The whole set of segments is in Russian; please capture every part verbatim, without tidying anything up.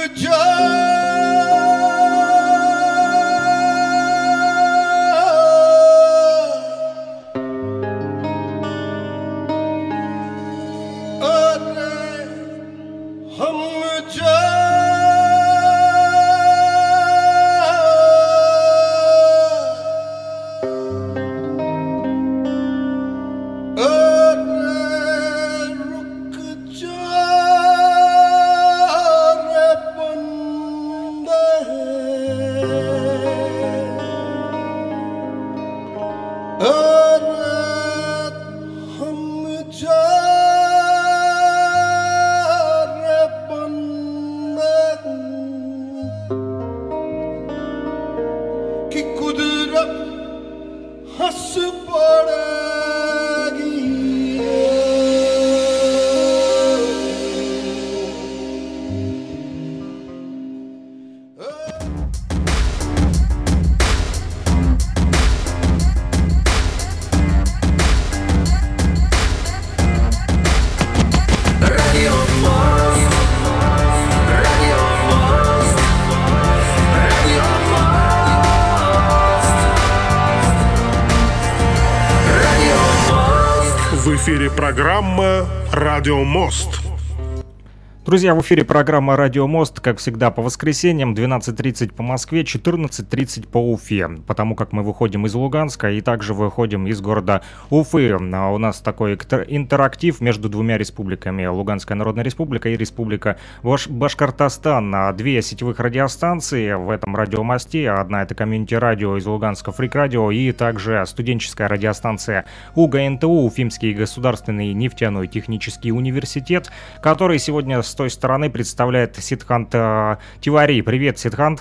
В эфире программа «Радио Мост». Друзья, в эфире программа «Радио Мост», как всегда, по воскресеньям, двенадцать тридцать по Москве, четырнадцать тридцать по Уфе, потому как мы выходим из Луганска и также выходим из города Уфы. У нас такой интерактив между двумя республиками, Луганская Народная Республика и Республика Баш- Башкортостан. Две сетевых радиостанции в этом радиомосте, одна это комьюнити-радио из Луганска, Фрик-радио, и также студенческая радиостанция УГНТУ, Уфимский государственный нефтяной технический университет, который сегодня с той стороны представляет Сидхант э, Тивари. Привет, Сидхант.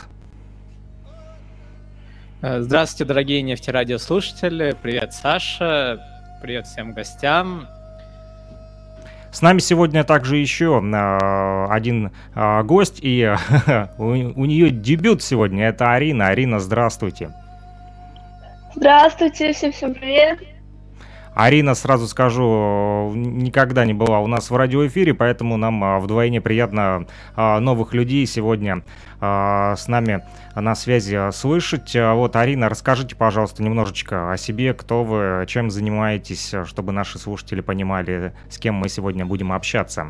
Здравствуйте, дорогие нефтерадиослушатели. Привет, Саша. Привет всем гостям. С нами сегодня также еще э, один э, гость, и э, у, у нее дебют сегодня. Это Арина. Арина, здравствуйте. Здравствуйте, всем-всем привет. Арина, сразу скажу, никогда не была у нас в радиоэфире, поэтому нам вдвойне приятно новых людей сегодня с нами на связи слышать. Вот, Арина, расскажите, пожалуйста, немножечко о себе, кто вы, чем занимаетесь, чтобы наши слушатели понимали, с кем мы сегодня будем общаться.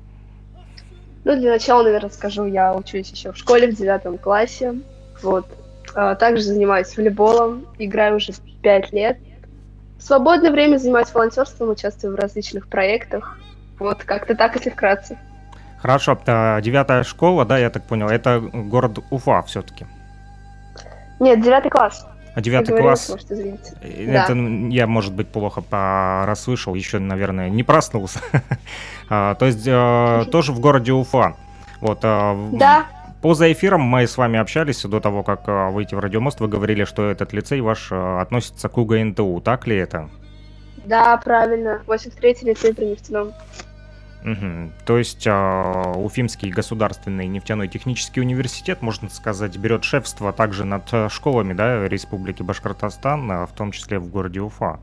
Ну, для начала, наверное, скажу, я учусь еще в школе в девятом классе. Вот. Также занимаюсь волейболом, играю уже пять лет. В свободное время занимаюсь волонтерством, участвую в различных проектах. Вот, как-то так, если вкратце. Хорошо, девятая школа, да, я так понял, это город Уфа все-таки? Нет, девятый класс. А девятый класс? Может, извините. Это да. Я, может быть, плохо расслышал, еще, наверное, не проснулся. То есть тоже в городе Уфа. Вот. Да. Поза эфиром мы с вами общались до того, как выйти в Радиомост. Вы говорили, что этот лицей ваш относится к УГНТУ. Так ли это? Да, правильно. восемьдесят третий лицей при нефтяном. Угу. То есть э, Уфимский государственный нефтяной технический университет, можно сказать, берет шефство также над школами, да, Республики Башкортостан, в том числе в городе Уфа.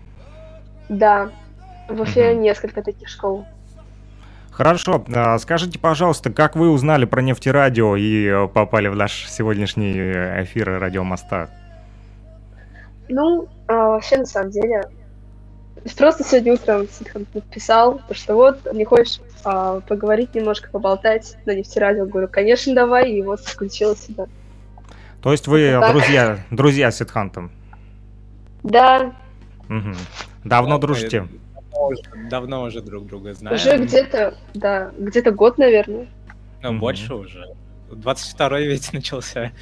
Да, в Уфе угу. несколько таких школ. Хорошо, скажите, пожалуйста, как вы узнали про нефтерадио и попали в наш сегодняшний эфир Радио Моста? Ну, вообще, на самом деле, просто сегодня утром Сидхан написал, что вот, не хочешь а, поговорить немножко, поболтать на нефтерадио? Говорю, конечно, давай, и вот включила себя. То есть вы друзья, друзья с Сидхантом? Да. Угу. Давно дружите? Уже, давно уже друг друга знаем. Уже где-то, да, где-то год, наверное. Ну, mm-hmm. больше уже. двадцать второй ведь начался.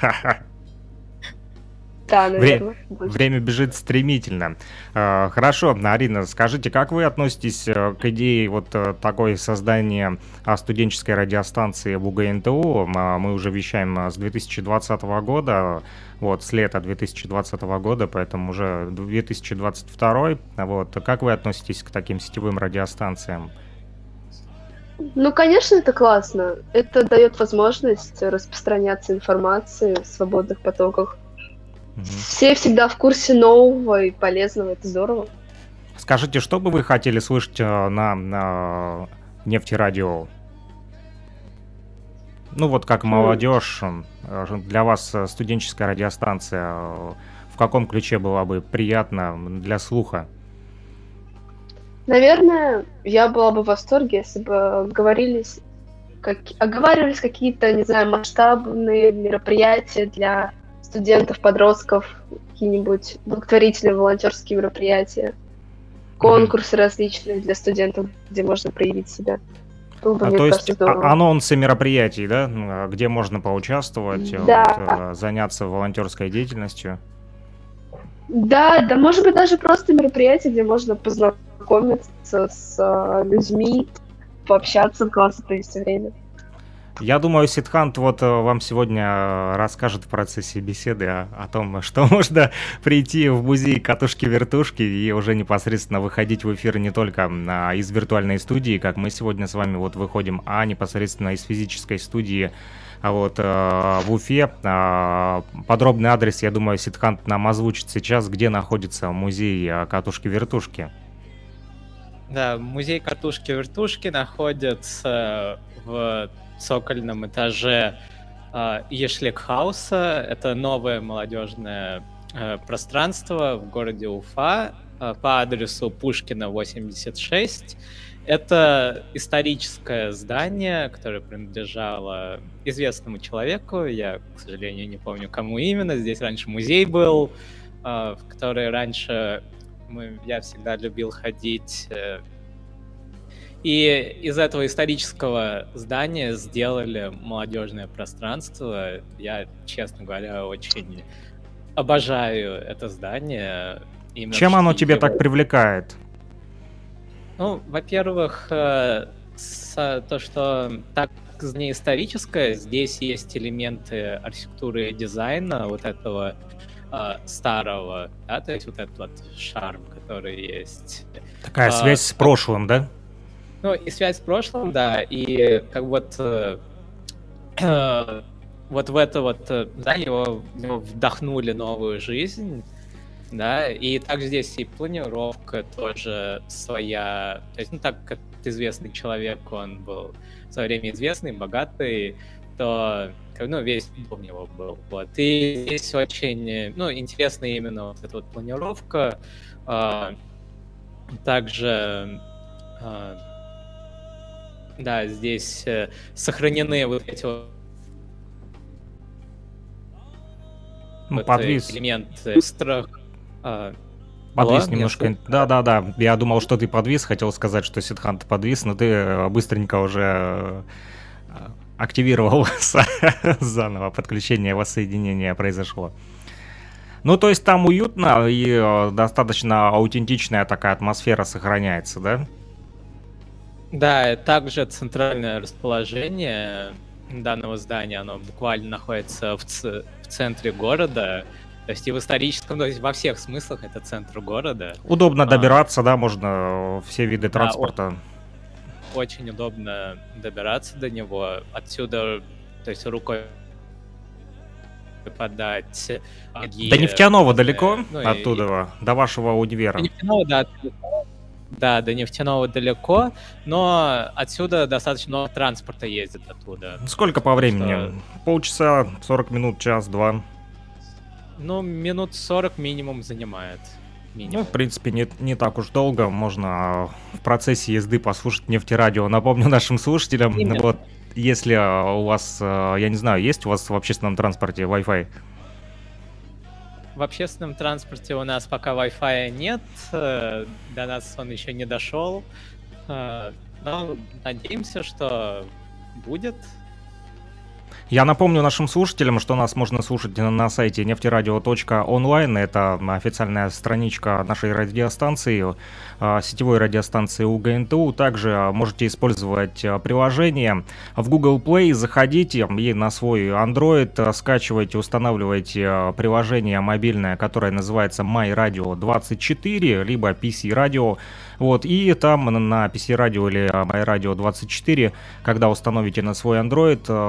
Да, наверное. Вре- время бежит стремительно. Uh, хорошо, Арина, скажите, как вы относитесь uh, к идее вот uh, такой создания uh, студенческой радиостанции в УГНТУ? Uh, мы уже вещаем uh, с две тысячи двадцатого года, вот, с лета две тысячи двадцатого года, поэтому уже две тысячи двадцать второй. Вот, как вы относитесь к таким сетевым радиостанциям? Ну, конечно, это классно. Это дает возможность распространяться информацией в свободных потоках. Все всегда в курсе нового и полезного, это здорово. Скажите, что бы вы хотели слышать на, на нефтерадио? Ну вот как молодежь, э, для вас э, студенческая радиостанция э, в каком ключе была бы приятна для слуха? Наверное, я была бы в восторге, если бы говорились, как... оговаривались какие-то, не знаю, масштабные мероприятия для студентов, подростков, какие-нибудь благотворительные волонтерские мероприятия, Мгм. конкурсы различные для студентов, где можно проявить себя. Было бы, А, мне то есть кажется, а- здорово. анонсы мероприятий, да, м, а, где можно поучаствовать, э, Да, вот, э, заняться волонтерской деятельностью. да, да, может быть, даже просто мероприятие, где можно познакомиться с а, людьми, пообщаться, классно провести время. Я думаю, Сидхант вот э, вам сегодня э, расскажет в процессе беседы о, о том, что можно прийти в музей катушки-вертушки и уже непосредственно выходить в эфир не только м, а, из виртуальной студии, как мы сегодня с вами вот выходим, а непосредственно из физической студии а вот э, в Уфе. А, подробный адрес, я думаю, Сидхант нам озвучит сейчас, где находится музей э, катушки-вертушки. Да, музей катушки-вертушки находится в цокольном этаже э, Ешликхауса. Это новое молодежное э, пространство в городе Уфа э, по адресу Пушкина, восемьдесят шесть. Это историческое здание, которое принадлежало известному человеку. Я, к сожалению, не помню, кому именно. Здесь раньше музей был, э, в который раньше мы, я всегда любил ходить. э, И из этого исторического здания сделали молодежное пространство. Я, честно говоря, очень обожаю это здание. Именно в Чем оно стиле тебя так его. привлекает? Ну, во-первых, э, с- то, что так не историческое, здесь есть элементы архитектуры и дизайна вот этого э, старого, да, то есть вот этот вот шарм, который есть. Такая А, связь с прошлым, да? Ну, и связь с прошлым, да, и как вот э, э, вот в это вот э, здание его, в него вдохнули новую жизнь, да, и также здесь и планировка тоже своя, то есть, ну, так как известный человек, он был в свое время известный, богатый, то, как, ну, весь дом у него был, вот, и здесь очень, э, ну, интересна именно вот эта вот планировка, а, также, а, да, здесь э, сохранены вот эти вот Ну, вот, э, подвис. элементы страх. А, алло, Подвис меня немножко. слышно? Да-да-да, я думал, что ты подвис, хотел сказать, что Сидхант подвис, но ты э, быстренько уже э, активировался заново, подключение, воссоединение произошло. Ну, то есть там уютно и э, достаточно аутентичная такая атмосфера сохраняется, да? Да, также центральное расположение данного здания, оно буквально находится в, ц- в центре города, то есть и в историческом, то есть во всех смыслах это центр города. Удобно А, добираться, да, можно э, все виды Да, транспорта. очень удобно добираться до него. Отсюда, то есть рукой подать. а, До другие Нефтяного разные, далеко ну, и- оттуда, до вашего До универа? Нефтяного, да, далеко. Да, до Нефтяного далеко, но отсюда достаточно много транспорта ездит оттуда. Сколько по Так времени? что, Полчаса, сорок минут, час, два. ну, минут сорок минимум занимает. Ну, Минимум. в принципе, не, не так уж долго. Можно а, в процессе езды послушать нефтерадио. Напомню нашим слушателям, Именно. вот, если а, у вас, а, я не знаю, есть у вас в общественном транспорте Wi-Fi? В общественном транспорте у нас пока Wi-Fi нет, э, до нас он еще не дошел, э, но надеемся, что будет. Я напомню нашим слушателям, что нас можно слушать на, на сайте нефтерадио точка онлайн. Это официальная страничка нашей радиостанции, а, сетевой радиостанции УГНТУ. Также а, можете использовать а, приложение в Google Play. Заходите и на свой Android а, скачивайте, устанавливайте а, приложение мобильное, которое называется май радио двадцать четыре, либо пи си радио. Вот, и там на пи си радио или май радио двадцать четыре, когда установите на свой Android э,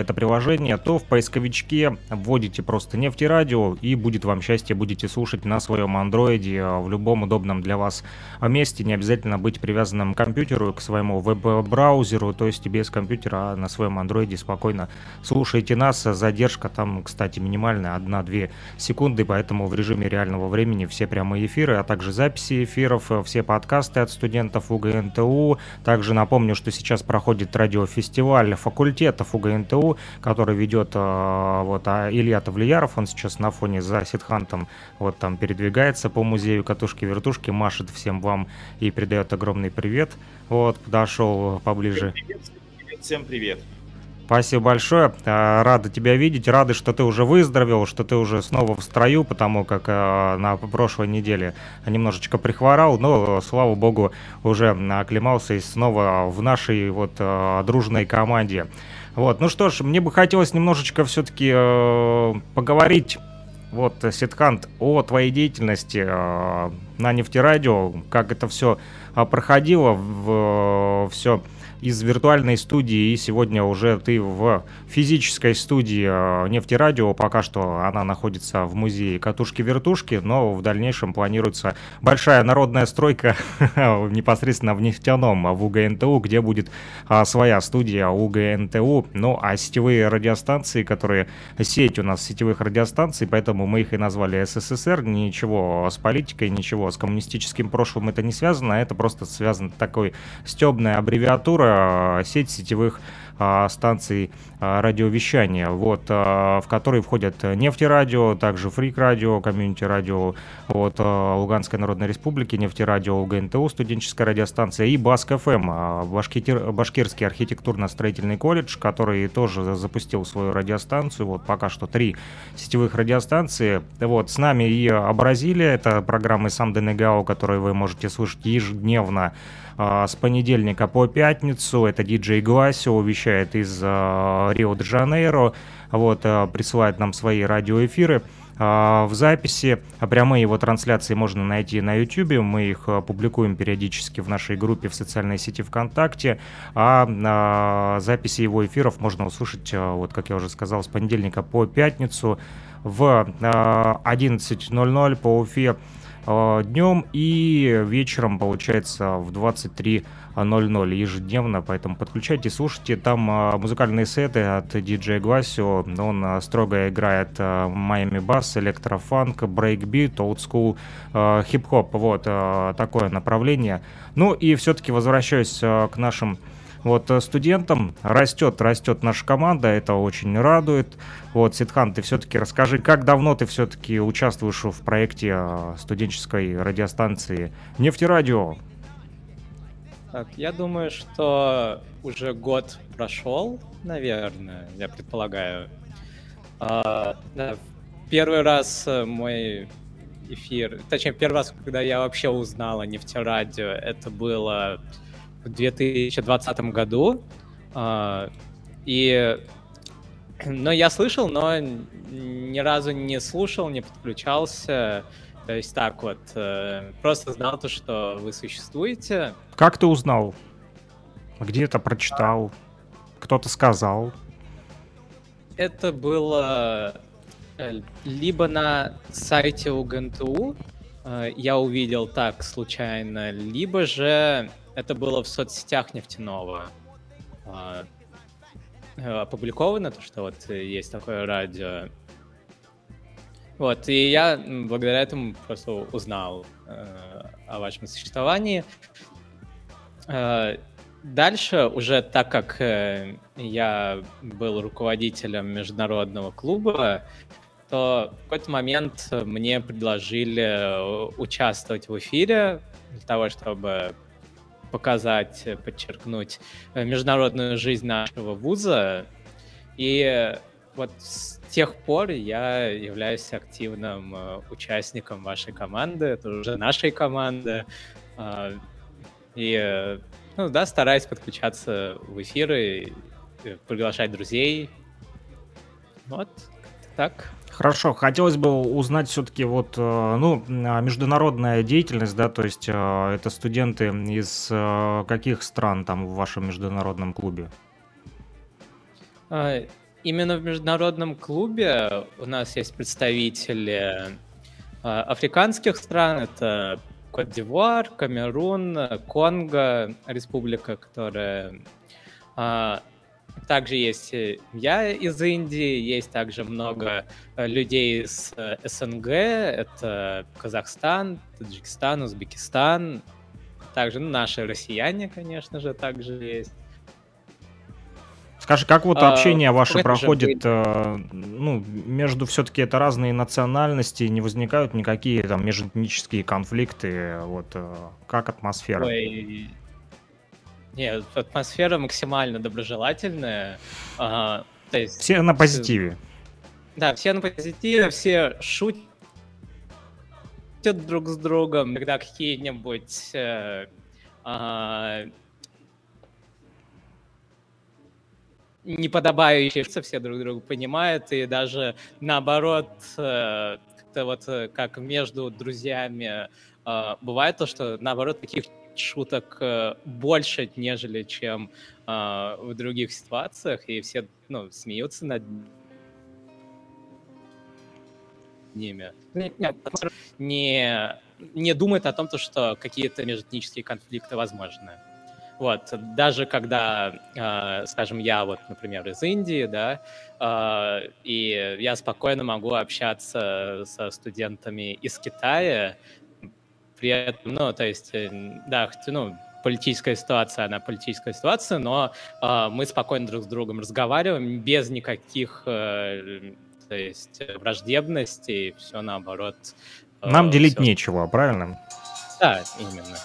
это приложение, то в поисковичке вводите просто «Нефтерадио», и будет вам счастье, будете слушать на своем андроиде в любом удобном для вас месте. Не обязательно быть привязанным к компьютеру, к своему веб-браузеру, то есть без компьютера, а на своем андроиде спокойно слушайте нас. Задержка там, кстати, минимальная, одна-две секунды, поэтому в режиме реального времени все прямые эфиры, а также записи эфиров, все подкасты от студентов УГНТУ. Также напомню, что сейчас проходит радиофестиваль факультетов УГНТУ, который ведет э, вот, а Илья Тавлияров. Он сейчас на фоне за Сидхантом вот там передвигается по музею катушки-вертушки, машет всем вам и передает огромный привет. Вот, подошел поближе. Всем привет, привет, всем привет. Спасибо большое, рады тебя видеть, рады, что ты уже выздоровел, что ты уже снова в строю, потому как э, на прошлой неделе немножечко прихворал, но, слава богу, уже оклемался и снова в нашей вот э, дружной команде. Вот, ну что ж, мне бы хотелось немножечко все-таки э, поговорить, вот, Сидхант, о твоей деятельности э, на Нефтерадио, как это все э, проходило, в, э, все... из виртуальной студии, и сегодня уже ты в физической студии Нефтерадио. Пока что она находится в музее катушки-вертушки, но в дальнейшем планируется большая народная стройка непосредственно в нефтяном, в УГНТУ, где будет а, своя студия УГНТУ. Ну, а сетевые радиостанции, которые... Сеть у нас сетевых радиостанций, поэтому мы их и назвали СССР. Ничего с политикой, ничего с коммунистическим прошлым это не связано, это просто связано такой стебная аббревиатура, сеть сетевых а, станций а, радиовещания, вот, а, в которые входят Нефтерадио, также Фрик Радио, Комьюнити Радио от а, Луганской Народной Республики, Нефтерадио УГНТУ, студенческая радиостанция, и Баск-ФМ, а, Башкир, Башкирский архитектурно-строительный колледж, который тоже запустил свою радиостанцию. Вот пока что три сетевых радиостанции. Вот, с нами и Абразилия, это программы Сам Денегау, которые вы можете слышать ежедневно с понедельника по пятницу. Это диджей Гласио, вещает из uh, Рио-де-Жанейро, вот, uh, присылает нам свои радиоэфиры uh, в записи. Прямые его трансляции можно найти на YouTube, мы их uh, публикуем периодически в нашей группе в социальной сети ВКонтакте, а uh, записи его эфиров можно услышать, uh, вот как я уже сказал, с понедельника по пятницу в uh, одиннадцать ноль ноль по Уфе днем, и вечером, получается, в двадцать три ноль ноль ежедневно, поэтому подключайте, слушайте. Там музыкальные сеты от диджея Гласио, он строго играет Miami Bass, электрофанк, брейкбит, олдскул, хип-хоп, вот такое направление. Ну и все-таки возвращаюсь к нашим вот студентам. Растет, растет наша команда, это очень радует. Вот, Сидхан, ты все-таки расскажи, как давно ты все-таки участвуешь в проекте студенческой радиостанции Нефтерадио? Так, я думаю, что уже год прошел, наверное, я предполагаю. А, да, первый раз мой эфир, точнее, первый раз, когда я вообще узнал о Нефтерадио, это было в две тысячи двадцатом году, и, но я слышал, но ни разу не слушал, не подключался, то есть так вот, просто знал то, что вы существуете. Как ты узнал? Где-то прочитал? Кто-то сказал? Это было либо на сайте УГНТУ, я увидел так случайно, либо же это было в соцсетях Нефтяного а, опубликовано, то, что вот есть такое радио. Вот, и я благодаря этому просто узнал э, о вашем существовании. Э, дальше, уже так как э, я был руководителем международного клуба, то в какой-то момент мне предложили участвовать в эфире для того, чтобы показать, подчеркнуть международную жизнь нашего вуза. И вот с тех пор я являюсь активным участником вашей команды, это уже нашей команды. И, ну да, стараюсь подключаться в эфиры, приглашать друзей. Вот, так. Хорошо, хотелось бы узнать все-таки вот, ну, международная деятельность, да, то есть это студенты из каких стран там в вашем международном клубе? именно в международном клубе у нас есть представители а, африканских стран. Это Кот-д'Ивуар, Камерун, Конго, республика, которая... а, Также есть э, я из Индии, есть также много э, людей из э, СНГ, это Казахстан, Таджикистан, Узбекистан, также ну, наши россияне, конечно же, также есть. Скажи, как вот А, общение ваше какой-то же проходит, были- э, ну, между все-таки это разные национальности, не возникают никакие там межэтнические конфликты, вот, э, как атмосфера? Ой, нет, атмосфера максимально доброжелательная. а, то есть, Все на с- позитиве. да, все на позитиве, все шутят друг с другом, когда какие-нибудь э, а, неподобающие вещи все друг друга понимают, и даже наоборот, э, как-то вот э, как между друзьями э, бывает то, что наоборот таких шуток э, больше, нежели чем э, в других ситуациях, и все ну, смеются над ними. Не, не, не думает о том, то, что какие-то межэтнические конфликты возможны. Вот, даже когда, э, скажем, я вот, например, из Индии, да, э, и я спокойно могу общаться со студентами из Китая, при этом, ну, то есть, э, да, хоть, ну, политическая ситуация, она политическая ситуация, но э, мы спокойно друг с другом разговариваем без никаких, э, то есть, э, враждебностей, все наоборот, Нам э, делить все, нечего, правильно? да, именно.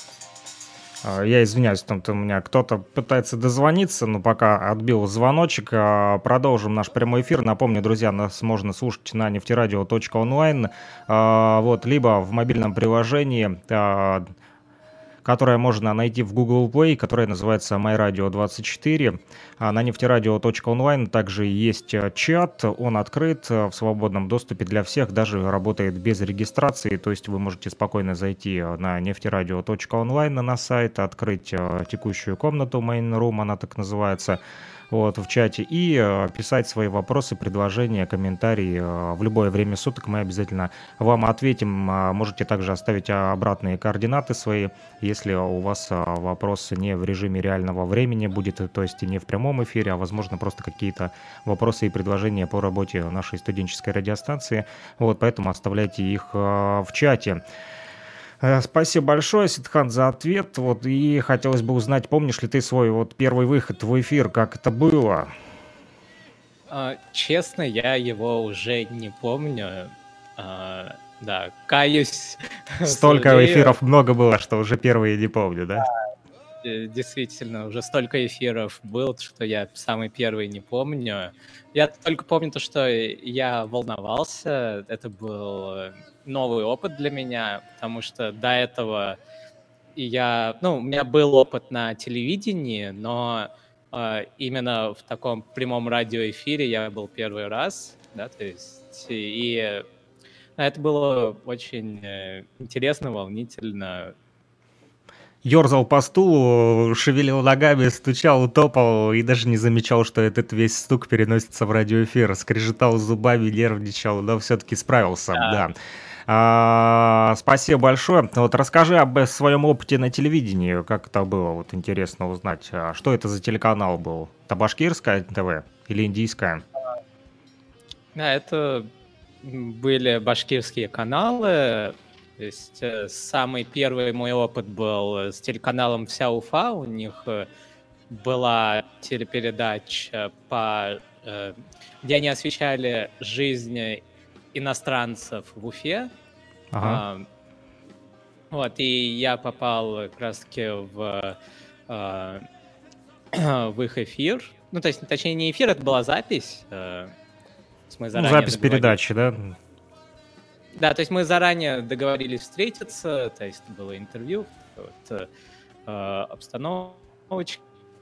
А, Я извиняюсь, там у меня кто-то пытается дозвониться, но пока отбил звоночек, а, продолжим наш прямой эфир. Напомню, друзья, нас можно слушать на нефтерадио точка онлайн, а, вот, либо в мобильном приложении, а, которое можно найти в Google Play, которое называется MyRadio двадцать четыре. А на нефтерадио точка онлайн также есть э, чат, он открыт э, в свободном доступе для всех, даже работает без регистрации, то есть вы можете спокойно зайти э, на нефтерадио точка онлайн на сайт, открыть э, текущую комнату Main Room, она так называется, вот, в чате, и э, писать свои вопросы, предложения, комментарии э, в любое время суток. Мы обязательно вам ответим. А Можете также оставить а, обратные координаты свои, если у вас а, вопрос не в режиме реального времени будет, то есть не в прямом эфире, а возможно просто какие-то вопросы и предложения по работе нашей студенческой радиостанции. Вот, поэтому оставляйте их а, в чате. Э, Спасибо большое, Сидхан, за ответ. Вот, и хотелось бы узнать, помнишь ли ты свой вот первый выход в эфир, как это было? А, Честно, я его уже не помню. А, Да, каюсь, Столько сожалею. эфиров много было, что уже первые не помню, да? Э, Действительно, уже столько эфиров было, что я самый первый не помню. Я только помню то, что я волновался. Это был э, новый опыт для меня, потому что до этого я, ну, у меня был опыт на телевидении, но э, именно в таком прямом радиоэфире я был первый раз, да, то есть и э, это было очень э, интересно, волнительно. Ёрзал по стулу, шевелил ногами, стучал, топал и даже не замечал, что этот весь стук переносится в радиоэфир. Скрежетал зубами, нервничал, но все-таки справился, да. А, спасибо большое. Вот расскажи об своем опыте на телевидении, как это было, вот интересно узнать. А что это за телеканал был? Это башкирское ТВ или индийское? Да, это м, были башкирские каналы. То есть э, самый первый мой опыт был э, с телеканалом «Вся Уфа». У них э, была телепередача, по, э, где они освещали жизнь иностранцев в Уфе. Ага. А, Вот, и я попал как раз-таки в, э, в их эфир. Ну, то есть, точнее, не эфир, это была запись. э, то есть мы Ну, заранее запись договорились. передачи, да? Да, то есть мы заранее договорились встретиться, то есть было интервью, вот, э, э, обстановочка.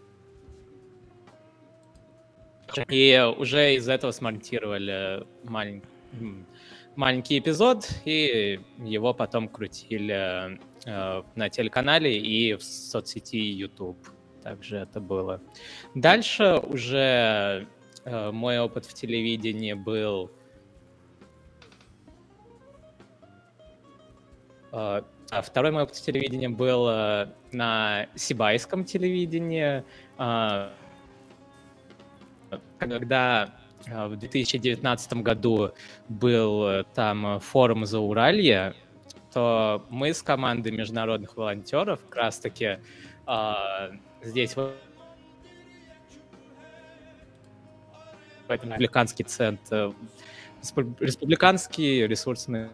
И уже из этого смонтировали малень- м, маленький эпизод, и его потом крутили э, на телеканале и в соцсети YouTube. Также это было. Дальше уже э, мой опыт в телевидении был... э, а второй мой опыт в телевидении был э, на сибайском телевидении, э, когда э, в две тысячи девятнадцатом году был э, там форум Зауралья, то мы с командой международных волонтеров как раз-таки э, здесь в этом республиканский центр, респуб- республиканский ресурсный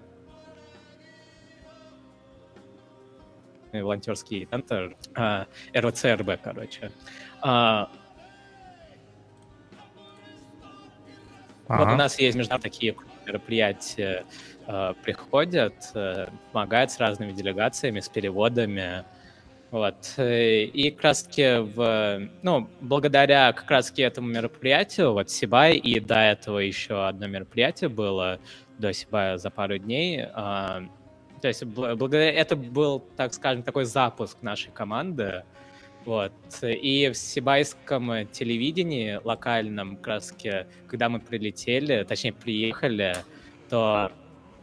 волонтерский центр, э, эр вэ цэ эр бэ, короче. Э, Вот у Ага. нас есть международные такие мероприятия, э, приходят, э, помогают с разными делегациями, с переводами. Вот. э, И как раз-таки в, ну, благодаря как раз-таки этому мероприятию, вот Сибай, и до этого еще одно мероприятие было, до Сибая за пару дней. а, То есть бл- благодаря это был, так скажем, такой запуск нашей команды. Вот. И в сибайском телевидении локальном, как раз-таки, когда мы прилетели, точнее, приехали, то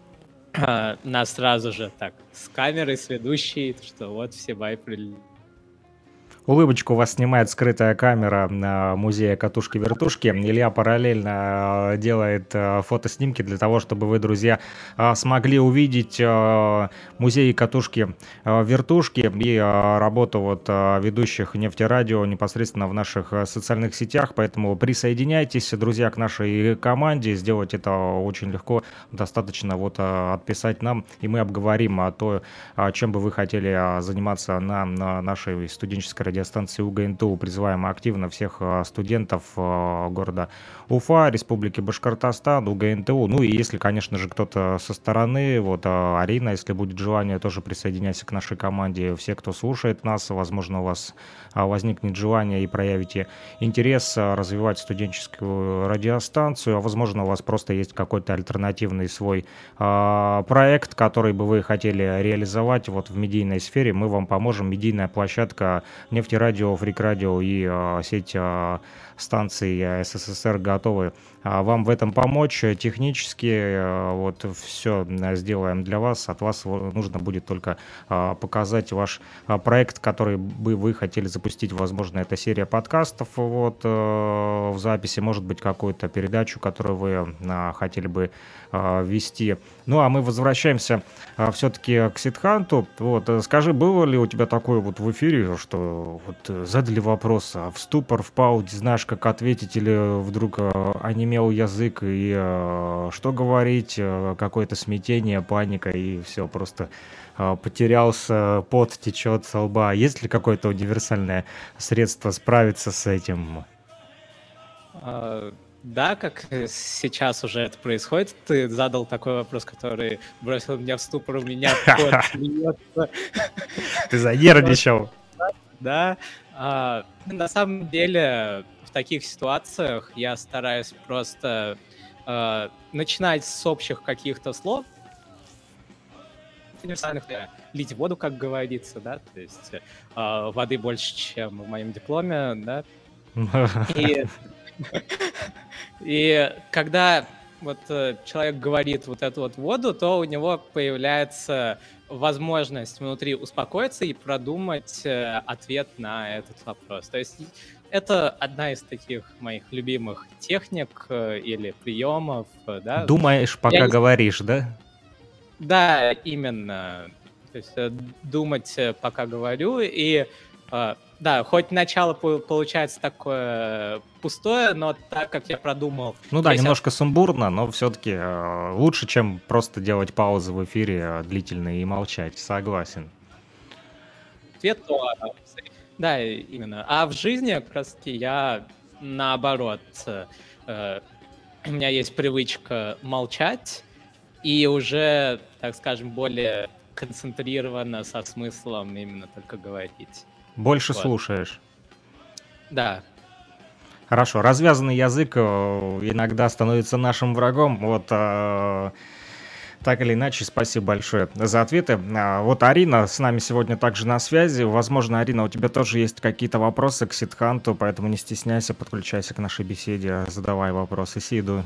а, нас сразу же так с камерой, с ведущей, что вот в Сибай прилетели. Улыбочку у вас снимает скрытая камера а, музея катушки-вертушки. Илья параллельно а, делает а, фотоснимки для того, чтобы вы, друзья, а, смогли увидеть а, музей катушки-вертушки и а, работу вот а, ведущих нефтерадио непосредственно в наших а, социальных сетях. Поэтому присоединяйтесь, друзья, к нашей команде. Сделать это очень легко. Достаточно вот а, отписать нам, и мы обговорим а, то, а, чем бы вы хотели а, заниматься на, на нашей студенческой радиостанции у гэ эн тэ у. Призываем активно всех а, студентов а, города Уфа, Республики Башкортостан, у гэ эн тэ у. Ну и если, конечно же, кто-то со стороны, вот а, Арина, если будет желание, тоже присоединяйся к нашей команде. Все, кто слушает нас, возможно, у вас а, возникнет желание и проявите интерес а, развивать студенческую радиостанцию, а возможно, у вас просто есть какой-то альтернативный свой а, проект, который бы вы хотели реализовать вот в медийной сфере. Мы вам поможем. Медийная площадка Нефтерадио, Фрик-радио и а, сеть а, станций а, эс эс эс эр готовы а, вам в этом помочь технически. а, Вот все сделаем для вас. От вас во- нужно будет только а, показать ваш а, проект, который бы вы хотели запустить. Возможно, это серия подкастов вот э, в записи, может быть, какую-то передачу, которую вы а, хотели бы а, вести. Ну, а мы возвращаемся а, все-таки к Сидханту. Вот, э, скажи, было ли у тебя такое вот в эфире, что вот э, задали вопрос, а в ступор впал, не знаешь, как ответить, или вдруг э, онемел язык, и э, что говорить, э, какое-то смятение, паника, и все, просто э, потерялся, пот течет со лба. Есть ли какое-то универсальное средство справиться с этим? А, Да, как э, сейчас уже это происходит, ты задал такой вопрос, который бросил меня в ступор, у меня пот льется. Ты занервничал. Да. А, На самом деле, в таких ситуациях я стараюсь просто а, начинать с общих каких-то слов, универсальных, да, лить воду, как говорится, да, то есть а, воды больше, чем в моем дипломе, да, и И когда вот э, человек говорит вот эту вот воду, то у него появляется возможность внутри успокоиться и продумать э, ответ на этот вопрос. То есть это одна из таких моих любимых техник э, или приемов, э, да. Думаешь, Я пока не- говоришь, да? Да, именно. То есть э, думать, э, пока говорю, и э, да, хоть начало по- получается такое пустое, но так как я продумал Ну да, весь немножко сумбурно, но все-таки лучше, чем просто делать паузы в эфире э, длительные и молчать. Согласен. ответ, то а, да, именно. А в жизни как раз-таки я наоборот. э, э, У меня есть привычка молчать и уже, так скажем, более концентрированно, со смыслом именно только говорить. Больше Вот. слушаешь. Да. Так или иначе, спасибо большое за ответы. А, Вот Арина с нами сегодня также на связи. Возможно, Арина, у тебя тоже есть какие-то вопросы к Сидханту, поэтому не стесняйся, подключайся к нашей беседе, задавай вопросы Сиду.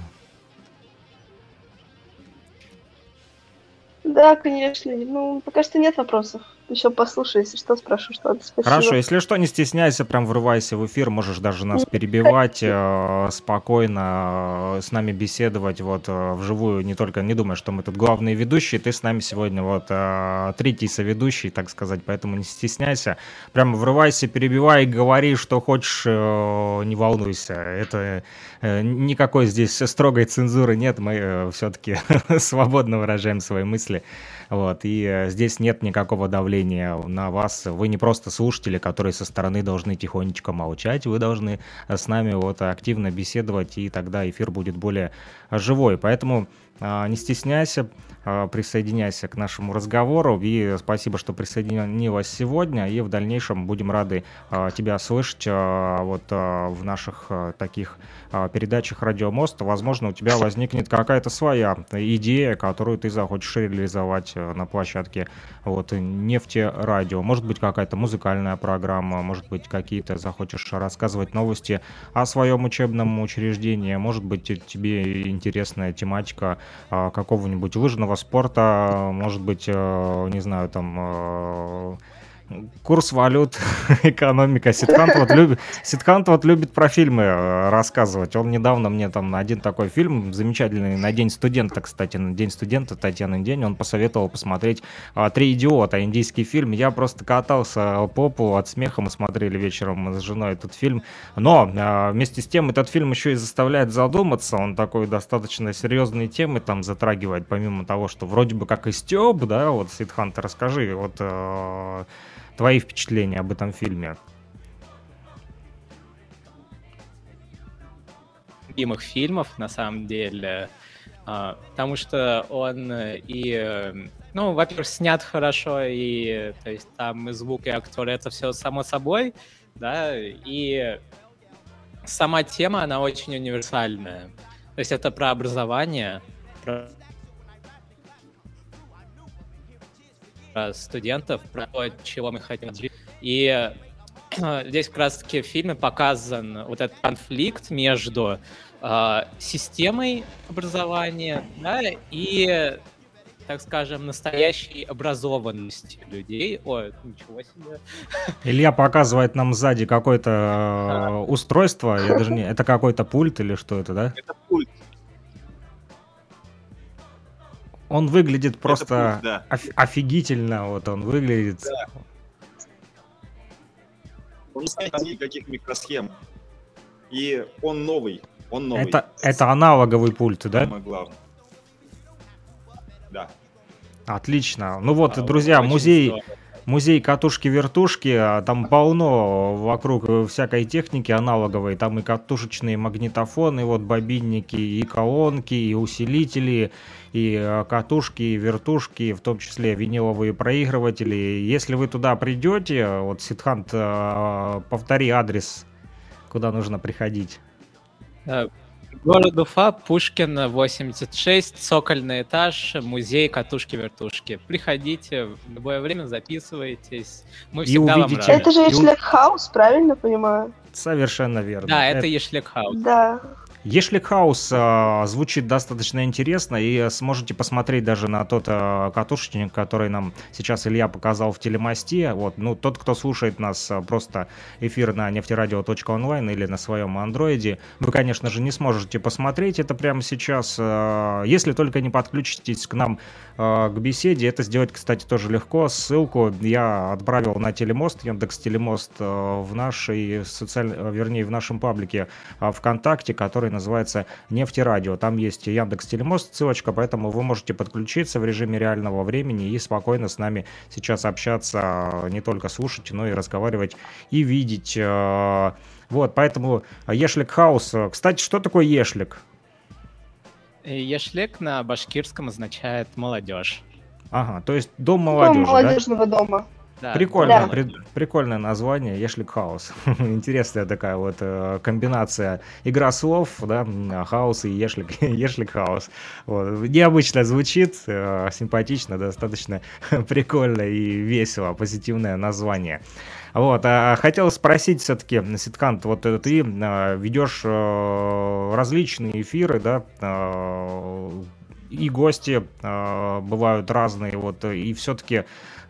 Да, конечно. Ну, пока что нет вопросов. Еще послушай, если что, спрошу что-то. Хорошо, Спасибо. если что, не стесняйся, прям врывайся в эфир, можешь даже нас перебивать, э, спокойно э, с нами беседовать, вот, э, вживую, не только, не думай, что мы тут главные ведущие, ты с нами сегодня, вот, э, третий соведущий, так сказать, поэтому не стесняйся, прям врывайся, перебивай, говори, что хочешь, э, не волнуйся, это э, никакой здесь строгой цензуры нет, мы все-таки свободно выражаем свои мысли. Вот, и э, здесь нет никакого давления на вас. Вы не просто слушатели, которые со стороны должны тихонечко молчать. Вы должны э, с нами вот активно беседовать, и тогда эфир будет более э, живой. Поэтому э, не стесняйся, э, присоединяйся к нашему разговору. И спасибо, что присоединилась сегодня. И в дальнейшем будем рады э, тебя слышать э, вот э, в наших э, таких э, передачах «Радио Мост». Возможно, у тебя возникнет какая-то своя идея, которую ты захочешь реализовать э, на площадке вот, нефтерадио. Может быть, какая-то музыкальная программа, может быть, какие-то захочешь рассказывать новости о своем учебном учреждении, может быть, те- тебе интересная тематика а, какого-нибудь лыжного спорта, может быть, э, не знаю, там... э, Курс валют, экономика. Сидхант вот любит, Сидхант вот любит про фильмы э, рассказывать. Он недавно мне там один такой фильм замечательный на День студента, кстати, на День студента, Татьянин день, он посоветовал посмотреть а, «Три идиота», индийский фильм. Я просто катался по полу от смеха, мы смотрели вечером с женой этот фильм. Но а, вместе с тем этот фильм еще и заставляет задуматься. Он такой достаточно серьезные темы там затрагивает, помимо того, что вроде бы как и стёб, да, вот, Сидхант, расскажи, вот э, твои впечатления об этом фильме. Любимых фильмов, на самом деле, а, потому что он э, и, э, ну, во-первых, снят хорошо, и, то есть, там и звук, и актеры, это все само собой, да, и сама тема, она очень универсальная. То есть это про образование, про про студентов, про то, чего мы хотим жить. И э, здесь как раз-таки в фильме показан вот этот конфликт между э, системой образования, да, и, так скажем, настоящей образованностью людей. Ой, ничего себе. Илья показывает нам сзади какое-то э, устройство, я даже не... Это какой-то пульт или что это, да? Это пульт. Он выглядит Это просто пульт, да. оф- офигительно, вот он выглядит. Да. Он не знает никаких микросхем. И он новый. Он новый. Это, это аналоговый пульт, да? Самое главное. Да. Отлично. Ну вот, А, друзья, очень музей, здорово. музей катушки-вертушки, а там полно вокруг э, всякой техники аналоговой, там и катушечные магнитофоны, вот бобинники, и колонки, и усилители, и э, катушки, и вертушки, в том числе виниловые проигрыватели. Если вы туда придете, вот, Сидхант, э, повтори адрес, куда нужно приходить. Э, Город Уфа, Пушкина, восемьдесят шесть, цокольный этаж, музей катушки-вертушки. Приходите в любое время, записывайтесь. Мы И всегда вам увидите- рады. Это же И у- Ишлек Хаус, правильно понимаю? Совершенно верно. Да, это Ешлек Хаус. Да. Ешлик Хаус а, звучит достаточно интересно, и сможете посмотреть даже на тот а, катушечник, который нам сейчас Илья показал в телемосте. Вот, ну, тот, кто слушает нас а, просто эфир на нефтерадио точка онлайн или на своем андроиде, вы, конечно же, не сможете посмотреть это прямо сейчас, а, если только не подключитесь к нам а, к беседе. Это сделать, кстати, тоже легко. Ссылку я отправил на Телемост, Яндекс Телемост, а, в нашей социальной, вернее, в нашем паблике а, ВКонтакте, который называется «Нефтерадио». Там есть Яндекс Телемост, ссылочка, поэтому вы можете подключиться в режиме реального времени и спокойно с нами сейчас общаться, не только слушать, но и разговаривать и видеть. э, Вот, поэтому Ешлик Хаус. Кстати, что такое Ешлик? И Ешлек на башкирском означает молодежь. Ага, то есть дом Дом молодежи, да? молодежного дома. Да, Прикольное, Да. при- прикольное название, Ешлик Хаус. Интересная такая вот э, комбинация, игра слов, да, м, хаус и Ешлик, Ешлик Хаус. Вот. Необычно звучит, э, симпатично, достаточно прикольно и весело, позитивное название. Вот, а хотел спросить все-таки, Ситкант, вот э, ты э, ведешь э, различные эфиры, да, э, и гости э, бывают разные, вот, и все-таки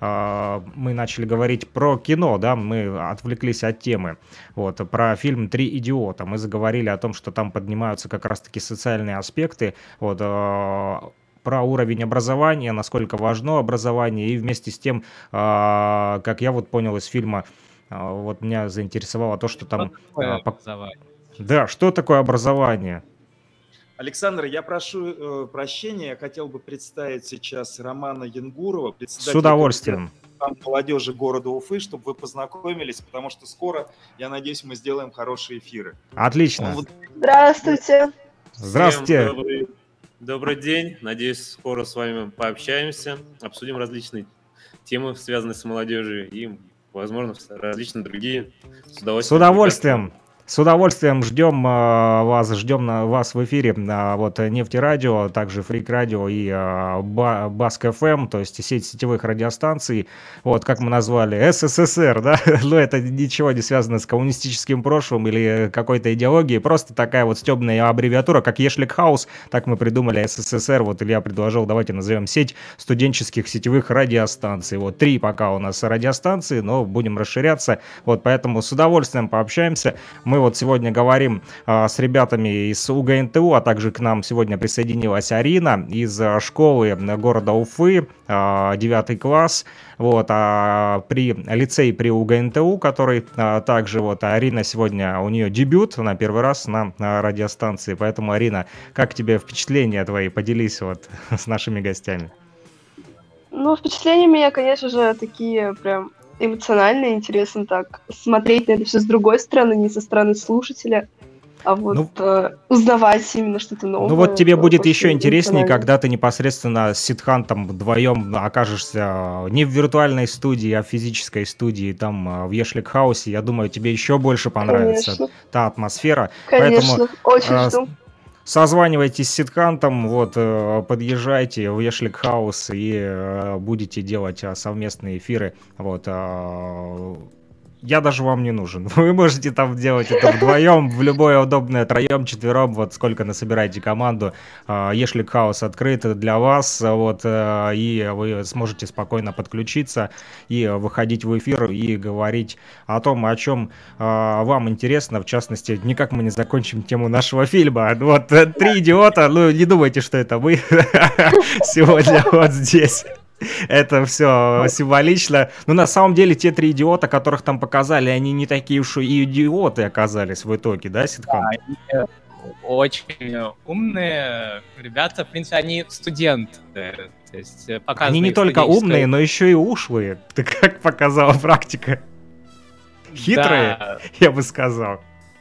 мы начали говорить про кино, да, мы отвлеклись от темы, вот, про фильм «Три идиота», мы заговорили о том, что там поднимаются как раз-таки социальные аспекты, вот, э, про уровень образования, насколько важно образование, и вместе с тем, э, как я вот понял из фильма, э, вот меня заинтересовало то, что там... Что такое э, пок- образование? Да, что такое образование? Александр, я прошу э, прощения, я хотел бы представить сейчас Романа Янгурова, С председателя удовольствием. комитета молодежи города Уфы, чтобы вы познакомились, потому что скоро, я надеюсь, мы сделаем хорошие эфиры. Он Отлично. вот Здравствуйте. Здравствуйте. Всем добрый, добрый день. Надеюсь, скоро с вами пообщаемся, обсудим различные темы, связанные с молодежью, и, возможно, различные другие. С удовольствием. С удовольствием. С удовольствием ждем э, вас, ждем на вас в эфире. э, Вот э, Нефтерадио, также Фрик Радио и э, Ба- Баск эф эм, то есть сеть сетевых радиостанций. Вот как мы назвали эс эс эс эр, да? Но это ничего не связано с коммунистическим прошлым или какой-то идеологией. Просто такая вот стебная аббревиатура, как Ешлик Хаус. Так мы придумали эс эс эс эр. Вот Илья предложил, давайте назовем сеть студенческих сетевых радиостанций. Вот три пока у нас радиостанции, но будем расширяться. Вот поэтому с удовольствием пообщаемся. Мы вот сегодня говорим а, с ребятами из УГНТУ, а также к нам сегодня присоединилась Арина из а, школы города Уфы, а, девятый класс, вот, а при лицее при УГНТУ, который а, также, вот, Арина сегодня, у нее дебют, на первый раз на, на радиостанции, поэтому, Арина, как тебе впечатления твои, поделись вот с нашими гостями. Ну, впечатления у меня, конечно же, такие прям эмоциональные, интересно так смотреть на это все с другой стороны, не со стороны слушателя, а вот Ну, э, узнавать именно что-то новое. Ну вот тебе это будет очень еще интереснее, эмоционально. когда ты непосредственно с Сидхантом вдвоем окажешься не в виртуальной студии, а в физической студии, там э, в Ешлик Хаусе. Я думаю, тебе еще больше понравится Конечно, та атмосфера. конечно, Поэтому очень э, жду. созванивайтесь с Сидхантом, вот, э, подъезжайте в Ешлик Хаус и э, будете делать э, совместные эфиры. Вот, э, я даже вам не нужен. Вы можете там делать это вдвоем, в любое удобное, троем, четвером, вот сколько насобираете команду. А, Ешлик Хаус открыт для вас, вот, э, и вы сможете спокойно подключиться и выходить в эфир и говорить о том, о чем а, вам интересно, в частности, никак мы не закончим тему нашего фильма. Вот, э, «Три идиота», ну, не думайте, что это мы сегодня вот здесь. Это все символично. Но на самом деле те три идиота, которых там показали, они не такие уж и идиоты оказались в итоге, да, Сидхан? Они очень умные ребята, в принципе, они студенты. То есть показано Они не их только студенческое- умные, но еще и ушлые. Ты как показала практика. Хитрые, Да, я бы сказал.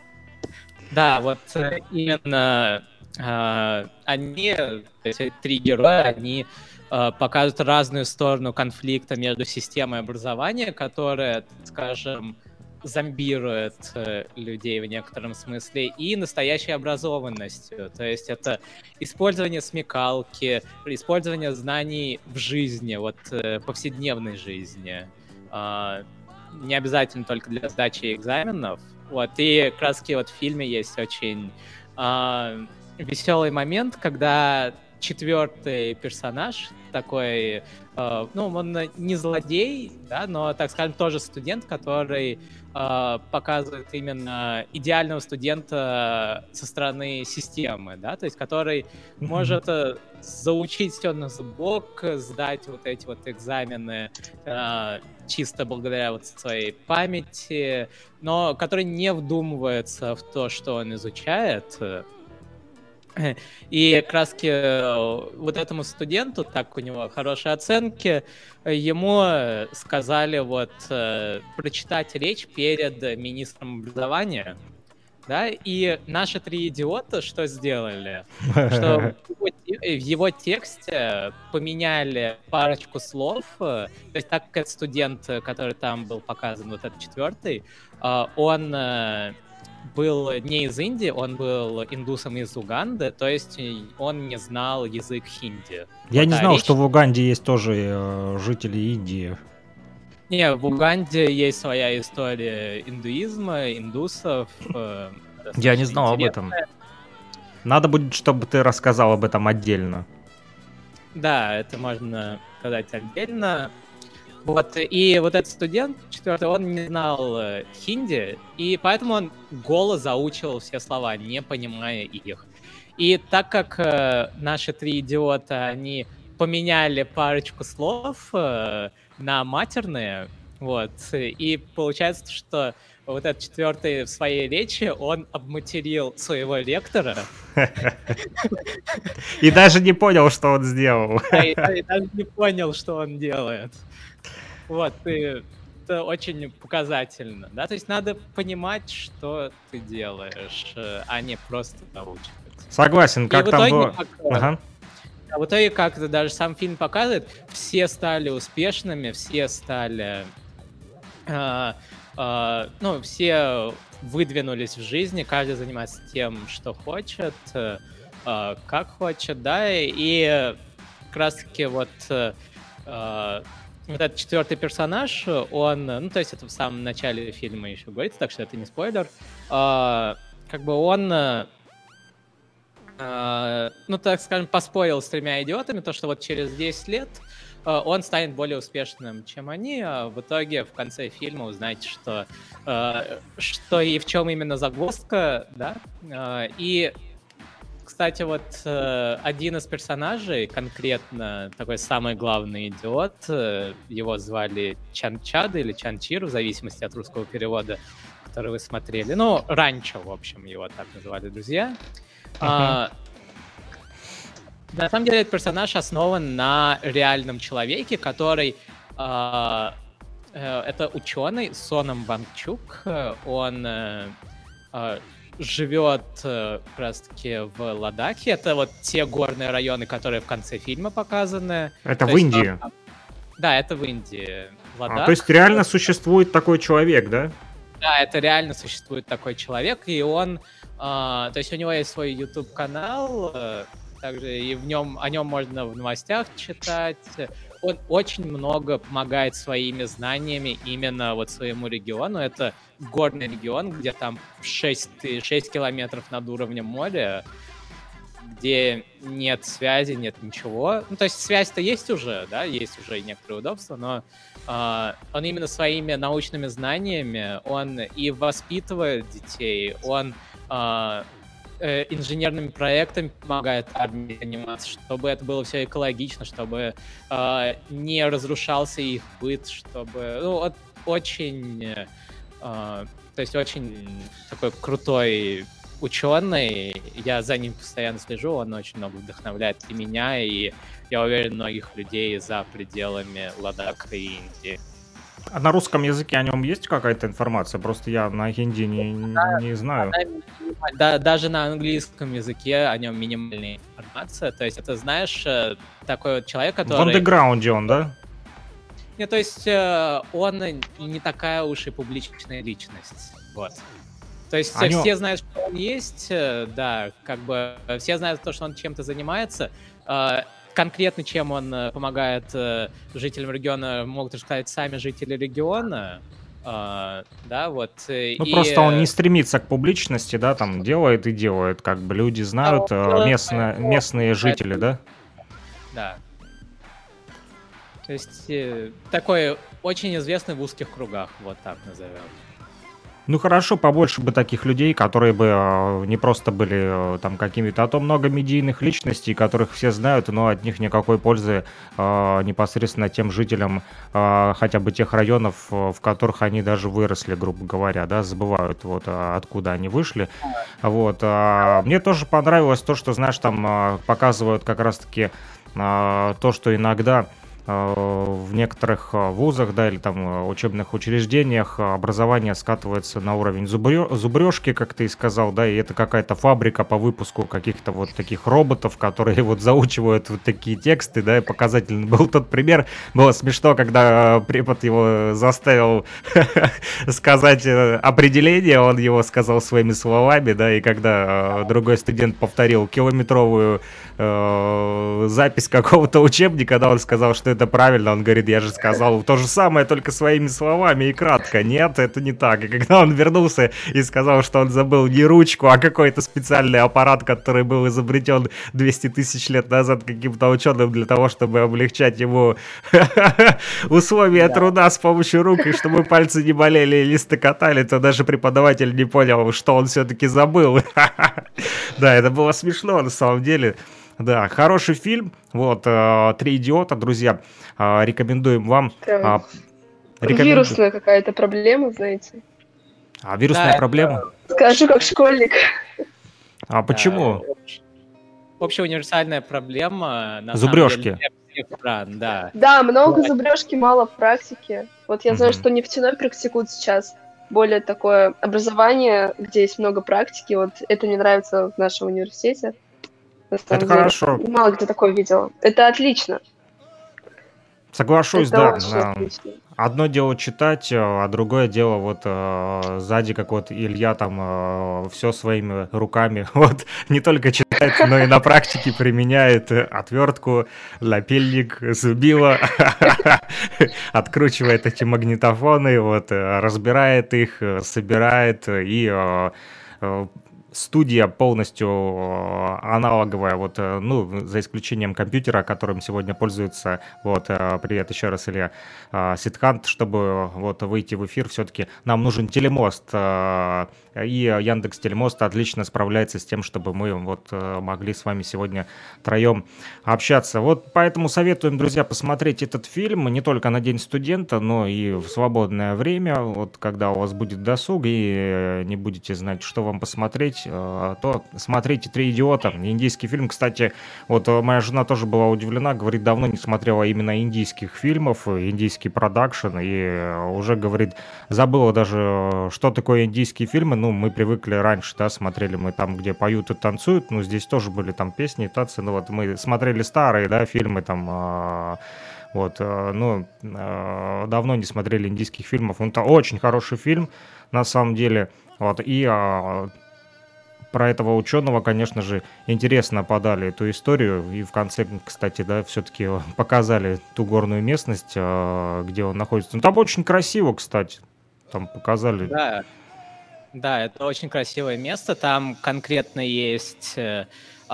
да, вот э, именно э, они, эти три героя, они э, показывают разную сторону конфликта между системой образования, которая, скажем, зомбирует э, людей в некотором смысле, и настоящей образованностью. То есть это использование смекалки, использование знаний в жизни, вот э, повседневной жизни. А, не обязательно только для сдачи экзаменов. Вот, и как раз вот в фильме есть очень а, веселый момент, когда четвертый персонаж, такой, э, ну, он не злодей, да, но, так скажем, тоже студент, который э, показывает именно идеального студента со стороны системы, да, то есть который может э, заучить все на зубок, сдать вот эти вот экзамены э, чисто благодаря вот своей памяти, но который не вдумывается в то, что он изучает. И как раз вот этому студенту, так у него хорошие оценки, ему сказали вот прочитать речь перед министром образования. да, и наши три идиота что сделали? Что в его, те- в его тексте поменяли парочку слов, э, то есть так как этот студент, э, который там был показан, вот этот четвертый, а, он э, был не из Индии, он был индусом из Уганды, то есть э, он не знал язык хинди. Я Вот, не а знал, речь... что в Уганде есть тоже э, жители Индии. Не, в Уганде есть своя история индуизма, индусов. э, Я не достаточно знал об интересная. этом. Надо будет, чтобы ты рассказал об этом отдельно. Да, это можно сказать отдельно. Вот, и вот этот студент, четвертый, он не знал э, хинди, и поэтому он голос заучивал все слова, не понимая их. И так как э, наши три идиота, они поменяли парочку слов э, на матерные, вот, и получается, что вот этот четвертый в своей речи, он обматерил своего лектора, И даже не понял, что он сделал. а и, и даже не понял, что он делает. Вот, и это очень показательно, да, то есть надо понимать, что ты делаешь, э, а не просто заучивать. Согласен, И как в там итоге, было. как, э, Ага. а в итоге, как это даже сам фильм показывает, все стали успешными, все стали, а, а, ну, все выдвинулись в жизни, каждый занимается тем, что хочет, э, а, как хочет, да, и как раз-таки вот, э, а, вот этот четвертый персонаж, он, ну, то есть это в самом начале фильма еще говорится, так что это не спойлер, а, как бы он, э, а, ну, так скажем, поспорил с тремя идиотами, то, что вот через десять лет а, он станет более успешным, чем они, а в итоге в конце фильма узнаете, что, а, что и в чем именно загвоздка, да, А, и, кстати, вот э, один из персонажей, конкретно такой самый главный идиот, э, его звали Чанчад или Чанчир, в зависимости от русского перевода, который вы смотрели. Ну, раньше, в общем, его так называли друзья. А, на самом деле, этот персонаж основан на реальном человеке, который... а, э, это ученый Сонам Вангчук. Э, Он э, а, живет э, как раз-таки в Ладахе. Это вот те горные районы, которые в конце фильма показаны. Это То в есть, Индии. а, Да, это в Индии. А, Ладах. то есть реально существует такой человек, да? Да, это реально существует такой человек, и он, а, то есть у него есть свой YouTube-канал, э, также и в нем, о нем можно в новостях читать. Он очень много помогает своими знаниями именно вот своему региону. Это горный регион, где там шесть, шесть километров над уровнем моря, где нет связи, нет ничего. Ну, то есть связь-то есть уже, да, есть уже некоторые удобства, но а, он именно своими научными знаниями, он и воспитывает детей, он а, э, инженерными проектами помогает армии заниматься, чтобы это было все экологично, чтобы а, не разрушался их быт, чтобы... Ну, вот очень... а, то есть очень такой крутой ученый, я за ним постоянно слежу, он очень много вдохновляет и меня, и, я уверен, многих людей за пределами Ладака и Индии. А на русском языке о нем есть какая-то информация? Просто я на хинди не, не знаю. Да, даже на английском языке о нем минимальная информация, то есть это, знаешь, э, такой вот человек, В который... андеграунде он, да? Нет, то есть э, он не такая уж и публичная личность, вот. То есть О нем- все знают, что он есть, э, да, как бы э, все знают то, что он чем-то занимается. Э, Конкретно чем он э, помогает э, жителям региона, могут рассказать сами жители региона, э, да, вот. э, Ну, и, просто он э, не стремится к публичности, да, там делает и делает, как бы люди знают, он э, делает местно- своё, местные жители, да? Да. То есть э, такой очень известный в узких кругах, вот так назовем. Ну хорошо, побольше бы таких людей, которые бы э, не просто были э, там какими-то, а то много медийных личностей, которых все знают, но от них никакой пользы э, непосредственно тем жителям э, хотя бы тех районов, э, в которых они даже выросли, грубо говоря, да, забывают вот э, откуда они вышли. Вот. а Мне тоже понравилось то, что, знаешь, там э, показывают как раз-таки э, то, что иногда в некоторых вузах, да, или там учебных учреждениях образование скатывается на уровень зубрё- зубрежки, как ты и сказал, да, и это какая-то фабрика по выпуску каких-то вот таких роботов, которые вот заучивают вот такие тексты, да, и показательный был тот пример. Было смешно, когда препод его заставил сказать определение, он его сказал своими словами, да, и когда другой студент повторил километровую э, запись какого-то учебника, да, он сказал, что это правильно, он говорит, я же сказал то же самое, только своими словами и кратко. Нет, это не так. И когда он вернулся и сказал, что он забыл не ручку, а какой-то специальный аппарат, который был изобретен двести тысяч лет назад каким-то ученым для того, чтобы облегчать ему условия труда с помощью рук, и чтобы пальцы не болели и листы катали, то даже преподаватель не понял, что он все-таки забыл. Да, это было смешно на самом деле. Да, хороший фильм. Вот, э, «Три идиота», друзья. Э, рекомендуем вам. Э, рекоменду... Вирусная какая-то проблема, знаете. А, вирусная да, проблема? Это... Скажу, как школьник. А почему? Да, общеуниверсальная проблема. На зубрежки. Самом деле, да. Да, много зубрежки, мало практики. Вот я знаю, Мгм. что нефтяной практикуют сейчас. Более такое образование, где есть много практики. Вот это мне нравится в нашем университете. Это деле. Хорошо. Мало где такое видела. Это отлично. Соглашусь, это да. Очень да. отлично. Одно дело читать, а другое дело вот э, сзади, как вот Илья там э, все своими руками вот не только читает, но и на практике применяет отвертку, напильник, зубило, откручивает эти магнитофоны, вот разбирает их, собирает и студия полностью аналоговая, вот, ну, за исключением компьютера, которым сегодня пользуется, вот, привет еще раз, Илья, Сидхант, чтобы вот выйти в эфир, все-таки нам нужен телемост, и Яндекс Телемост отлично справляется с тем, чтобы мы вот могли с вами сегодня троем общаться. Вот поэтому советуем, друзья, посмотреть этот фильм не только на День студента, но и в свободное время, вот когда у вас будет досуг и не будете знать, что вам посмотреть, то смотрите «Три идиота». Индийский фильм, кстати, вот моя жена тоже была удивлена, говорит, давно не смотрела именно индийских фильмов, индийский продакшн, и уже, говорит, забыла даже, что такое индийские фильмы. Ну, мы привыкли раньше, да, смотрели мы там, где поют и танцуют, ну, здесь тоже были там песни и танцы, ну, вот мы смотрели старые, да, фильмы там, вот, ну, давно не смотрели индийских фильмов, ну, это очень хороший фильм, на самом деле, вот, и про этого ученого, конечно же, интересно подали эту историю. И в конце, кстати, да, все-таки показали ту горную местность, где он находится. Ну, там очень красиво, кстати. Там показали. Да, да, это очень красивое место. Там конкретно есть э,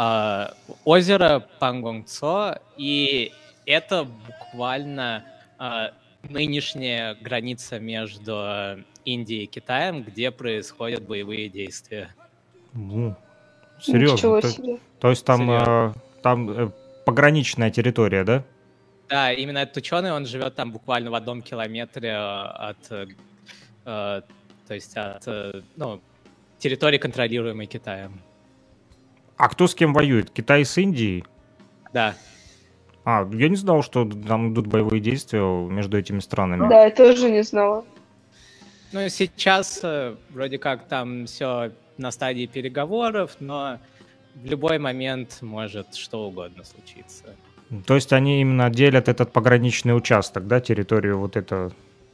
озеро Пангонгцо, и это буквально э, нынешняя граница между Индией и Китаем, где происходят боевые действия. Ну, серьезно. То, то есть там, э, там э, пограничная территория, да? Да, именно этот ученый, он живет там буквально в одном километре от, э, то есть от э, ну, территории, контролируемой Китаем. А кто с кем воюет? Китай с Индией? Да. А, я не знал, что там идут боевые действия между этими странами. Да, я тоже не знала. Ну, сейчас э, вроде как там все на стадии переговоров, но в любой момент может что угодно случиться. То есть они именно делят этот пограничный участок, да, территорию вот это?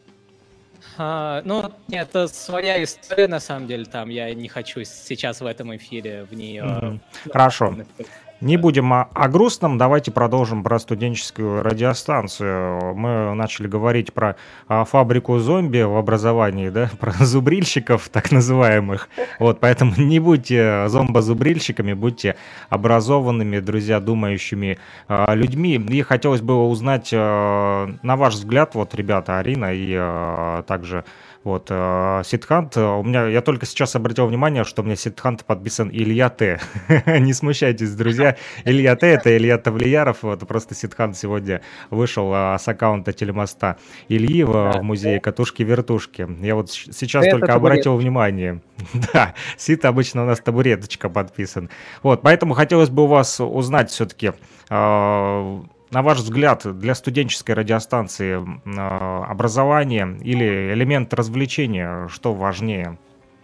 А, ну, нет, это своя история, на самом деле, там я не хочу сейчас в этом эфире в нее... Mm-hmm. Хорошо. Не будем о, о грустном, давайте продолжим про студенческую радиостанцию. Мы начали говорить про а, фабрику зомби в образовании, да, про зубрильщиков так называемых. Вот, поэтому не будьте зомбозубрильщиками, будьте образованными, друзья, думающими а, людьми. И хотелось бы узнать, а, на ваш взгляд, вот, ребята, Арина и а, также... Вот, э, Сидхант, у меня, я только сейчас обратил внимание, что у меня Сидхант подписан Илья Т. Не смущайтесь, друзья. Илья Т, это Илья Тавлияров, вот, просто Сидхант сегодня вышел э, с аккаунта телемоста Ильи в, в музее катушки-вертушки. Я вот сейчас это только обратил внимание. Да, Сид обычно у нас табуреточка подписан. Вот, поэтому хотелось бы у вас узнать все-таки... Э, на ваш взгляд, для студенческой радиостанции э, образование или элемент развлечения, что важнее?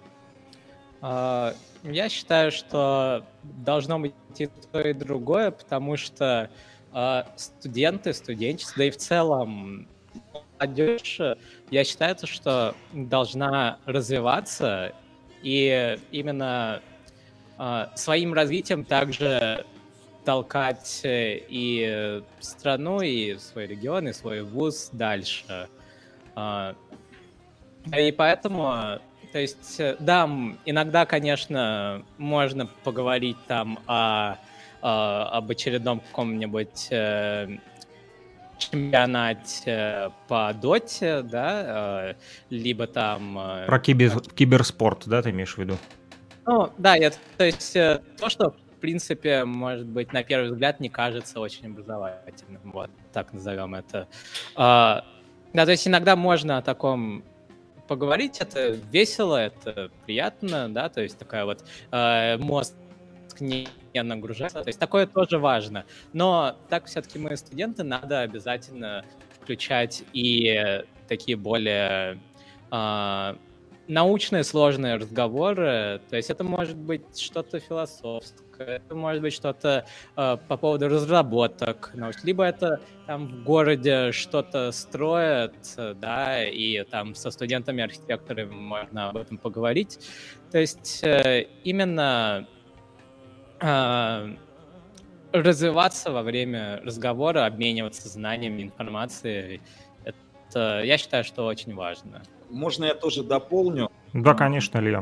А, Я считаю, что должно быть и то, и другое, потому что а, студенты, студенчество, да и в целом молодежь, э, я считаю, то, что должна развиваться и именно а, своим развитием также толкать э, и страну, и свой регион, и свой вуз дальше. А, И поэтому, то есть, э, да, м, иногда, конечно, можно поговорить там о, а, об очередном каком-нибудь э, чемпионате э, по доте, да, э, либо там... э, Про кибер, киберспорт, да, ты имеешь в виду? Ну, да, я, то есть э, то, что, в принципе, может быть, на первый взгляд не кажется очень образовательным, вот, так назовем это. А, Да, то есть иногда можно о таком поговорить, это весело, это приятно, да, то есть такая вот э, мозг не нагружается, то есть такое тоже важно. Но так все-таки мы студенты, надо обязательно включать и такие более а, научные сложные разговоры, то есть это может быть что-то философское, это может быть что-то э, по поводу разработок, науч- либо это там в городе что-то строят, э, да, и там со студентами-архитекторами можно об этом поговорить. То есть э, именно э, развиваться во время разговора, обмениваться знаниями, информацией, это, я считаю, что очень важно. Можно я тоже дополню? Да, конечно, Илья.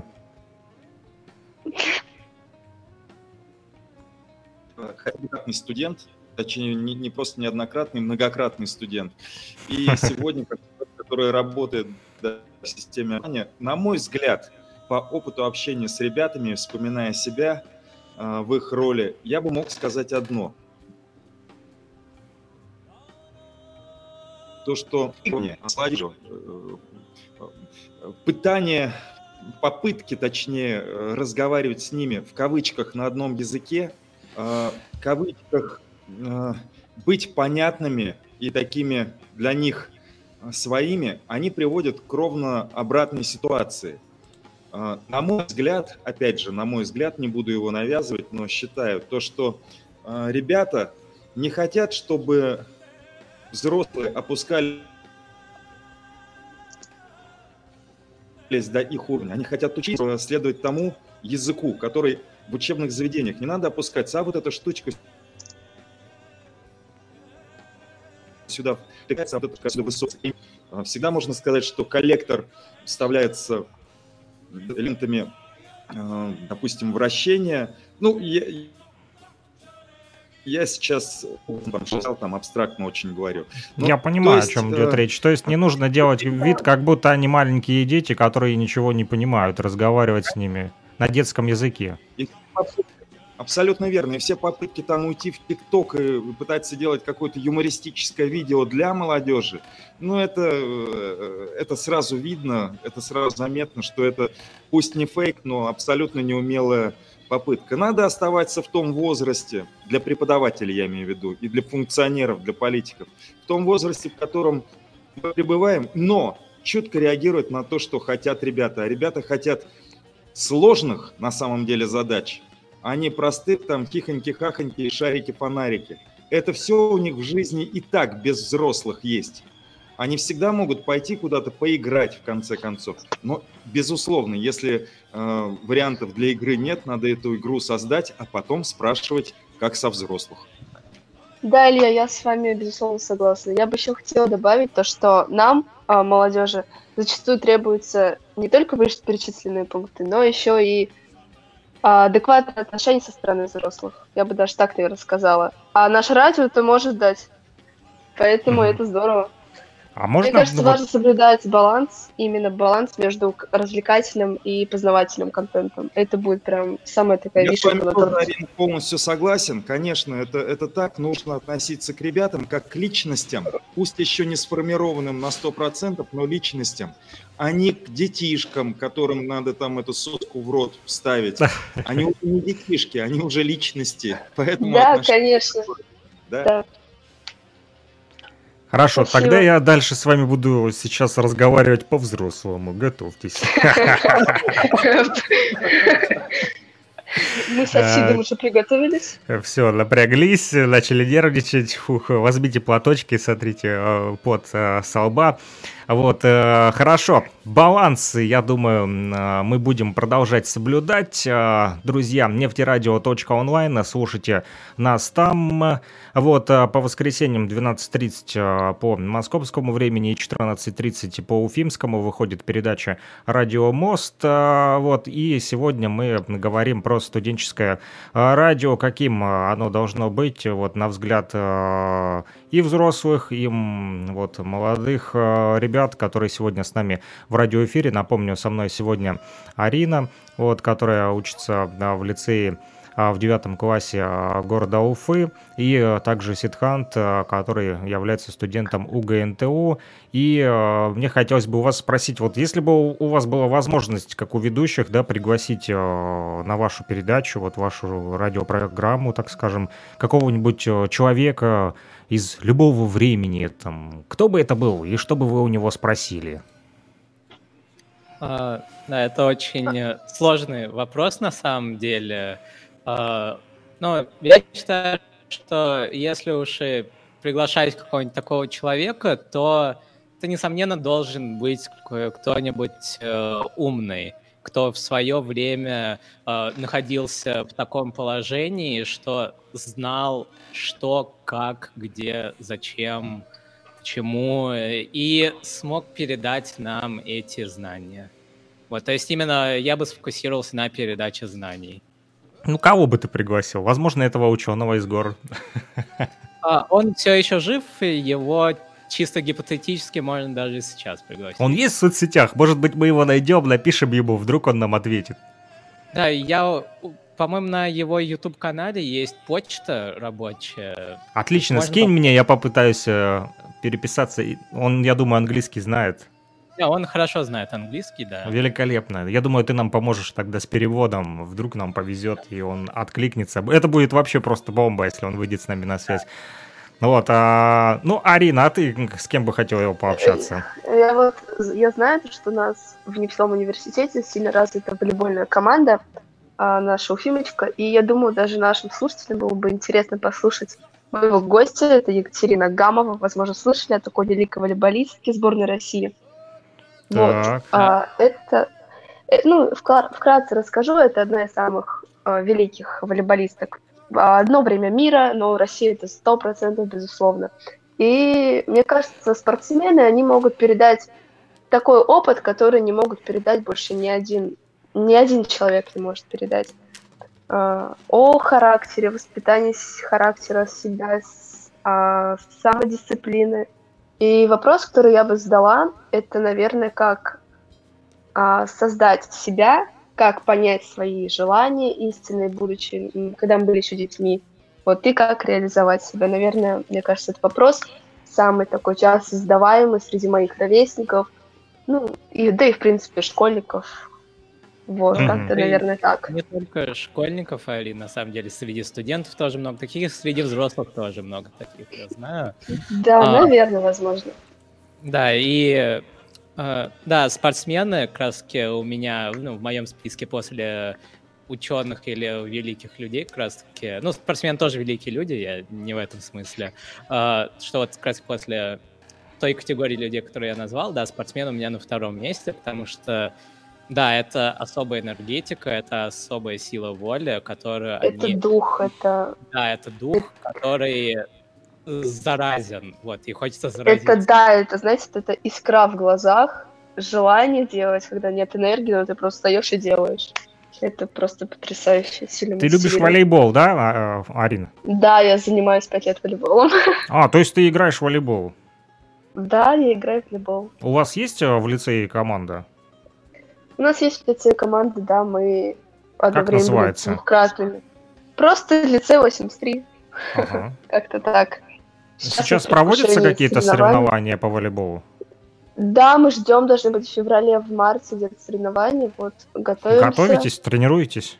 Неоднократный студент, точнее, не, не просто неоднократный, многократный студент. И сегодня, как человек, который работает, да, в системе образования, на мой взгляд, по опыту общения с ребятами, вспоминая себя э, в их роли, я бы мог сказать одно. То, что пытание, попытки, точнее, разговаривать с ними в кавычках на одном языке, в кавычках быть понятными и такими для них своими, они приводят к ровно обратной ситуации. На мой взгляд, опять же, на мой взгляд, не буду его навязывать, но считаю то, что ребята не хотят, чтобы взрослые опускали до их уровня. Они хотят учиться следовать тому языку, который в учебных заведениях. Не надо опускаться, а вот эта штучка сюда втыкается, вот эта сюда высокая. Всегда можно сказать, что коллектор вставляется элементами, допустим, вращения. Ну, я, я сейчас там абстрактно очень говорю. Но, Я понимаю, есть, о чем идет речь. То есть не нужно делать вид, как будто они маленькие дети, которые ничего не понимают, разговаривать с ними на детском языке. Абсолютно верно. И все попытки там уйти в ТикТок и пытаться делать какое-то юмористическое видео для молодежи, ну это, это сразу видно, это сразу заметно, что это пусть не фейк, но абсолютно неумелая попытка. Надо оставаться в том возрасте, для преподавателей я имею в виду, и для функционеров, для политиков, в том возрасте, в котором мы пребываем, но чутко реагировать на то, что хотят ребята. А ребята хотят сложных, на самом деле, задач, а не простых там хихоньки-хахоньки, шарики-фонарики. Это все у них в жизни и так без взрослых есть. Они всегда могут пойти куда-то поиграть, в конце концов. Но, безусловно, если э, вариантов для игры нет, надо эту игру создать, а потом спрашивать, как со взрослых. Да, Илья, я с вами, безусловно, согласна. Я бы еще хотела добавить то, что нам, а, молодежи, зачастую требуются не только вышеперечисленные пункты, но еще и а, адекватное отношение со стороны взрослых. Я бы даже так, наверное, сказала. А наше радио это может дать. Поэтому Мгм. это здорово. А можно, Мне кажется, ну, вот, важно соблюдать баланс, именно баланс между к- развлекательным и познавательным контентом. Это будет прям самая такая Я с вами вишенка на тоже, торте. Арина, полностью согласен. Конечно, это, это так. Нужно относиться к ребятам как к личностям, пусть еще не сформированным на сто процентов, но личностям, а не к детишкам, которым надо там эту соску в рот вставить. Они уже не детишки, они уже личности. Поэтому Да, отношения- конечно. да. Да. Хорошо, Спасибо. тогда я дальше с вами буду сейчас разговаривать по-взрослому. Готовьтесь. Мы с Асидом уже приготовились. Все, напряглись, начали нервничать. Фух, возьмите платочки, сотрите э, пот э, со лба. Вот, э, хорошо. Баланс, я думаю, э, мы будем продолжать соблюдать. Э, друзья, нефтерадио точка онлайн, слушайте нас там. Вот, э, по воскресеньям двенадцать тридцать э, по московскому времени и четырнадцать тридцать по уфимскому выходит передача «Радио Мост». Э, вот, и сегодня мы говорим про студенческое э, радио, каким э, оно должно быть, вот, на взгляд э, и взрослых, и м, вот, молодых э, ребят, которые сегодня с нами в радиоэфире. Напомню, со мной сегодня Арина, вот, которая учится да, в лицее а, в девятом классе а, города Уфы, и а, также Сидхант, а, который является студентом УГНТУ. И а, мне хотелось бы у вас спросить, вот если бы у, у вас была возможность, как у ведущих, да, пригласить а, на вашу передачу, вот вашу радиопрограмму, так скажем, какого-нибудь а, человека из любого времени, там, кто бы это был, и что бы вы у него спросили? А, да, это очень э, сложный вопрос на самом деле. А, но я считаю, что если уж и приглашать какого-нибудь такого человека, то это, несомненно, должен быть ко- кто-нибудь э, умный, кто в свое время э, находился в таком положении, что знал, что, как, где, зачем, чему, э, и смог передать нам эти знания. Вот, то есть именно я бы сфокусировался на передаче знаний. Ну, кого бы ты пригласил? Возможно, этого ученого из гор. А, он все еще жив, и его чисто гипотетически можно даже сейчас пригласить. Он есть в соцсетях? Может быть, мы его найдем, напишем ему, вдруг он нам ответит. Да, я, у- по-моему, на его YouTube-канале есть почта рабочая. Отлично, Можно скинь поп- мне, я попытаюсь э, переписаться. И Он, я думаю, английский знает. Да, он хорошо знает английский, да. Великолепно. Я думаю, ты нам поможешь тогда с переводом. Вдруг нам повезет, и он откликнется. Это будет вообще просто бомба, если он выйдет с нами на связь. Ну вот, а, ну, Арина, а ты с кем бы хотела его пообщаться? Я вот, я знаю, что у нас в Нефтяном университете сильно развита волейбольная команда, а, наша Уфимочка, и я думаю, даже нашим слушателям было бы интересно послушать моего гостя, это Екатерина Гамова, возможно, слышали о такой великой волейболистке сборной России. Вот, Так. а, это, э, ну, вкра- вкратце расскажу, это одна из самых а, великих волейболисток. А, Одно время мира, но Россия это сто процентов, безусловно. И мне кажется, спортсмены, они могут передать такой опыт, который не могут передать больше ни один, ни один человек не может передать. А, О характере, воспитании с- характера себя, с- а, самодисциплины. И вопрос, который я бы задала, это, наверное, как а, создать себя, как понять свои желания истинные, будучи, м, когда мы были еще детьми. Вот и как реализовать себя. Наверное, мне кажется, этот вопрос самый такой часто задаваемый среди моих ровесников, ну, и, да и, в принципе, школьников. Вот, Мгм. как-то, И наверное, так. не только школьников, а и на самом деле среди студентов тоже много таких, среди взрослых тоже много таких, я знаю. Да, А, наверное, возможно. Да, и э, да, спортсмены, как раз таки у меня, ну, в моем списке после ученых или великих людей, как раз таки, ну, спортсмены тоже великие люди, я не в этом смысле, а, что вот как раз после той категории людей, которые я назвал, да, спортсмен у меня на втором месте, потому что, да, это особая энергетика, это особая сила воли, которую Это они, дух, это, да, это дух, который заразен, вот, и хочется это заразиться. да, это, знаете, это искра в глазах, желание делать, когда нет энергии, но ты просто встаешь и делаешь. Это просто потрясающе, сильно Ты любишь мотивирует. волейбол, да, а- а, Арина? Да, я занимаюсь пять лет волейболом. А, то есть ты играешь в волейбол. Да, я играю в волейбол. У вас есть э, в лицее команда? У нас есть в лицее команды, да, мы одно Как время были называется? двухкратными. Просто лицей восемьдесят три, Ага. как-то так. Сейчас в проводятся предвкушении какие-то соревнований. соревнования по волейболу? Да, мы ждем, должны быть в феврале, в марте где-то соревнования, вот, готовимся. Готовитесь, тренируетесь?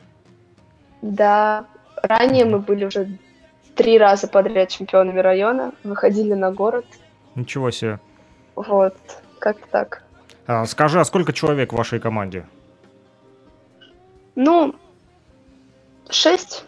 Да, ранее Мгм. мы были уже три раза подряд чемпионами района, выходили на город. Ничего себе. Вот, как-то так. А, скажи, а сколько человек в вашей команде? Ну, шесть.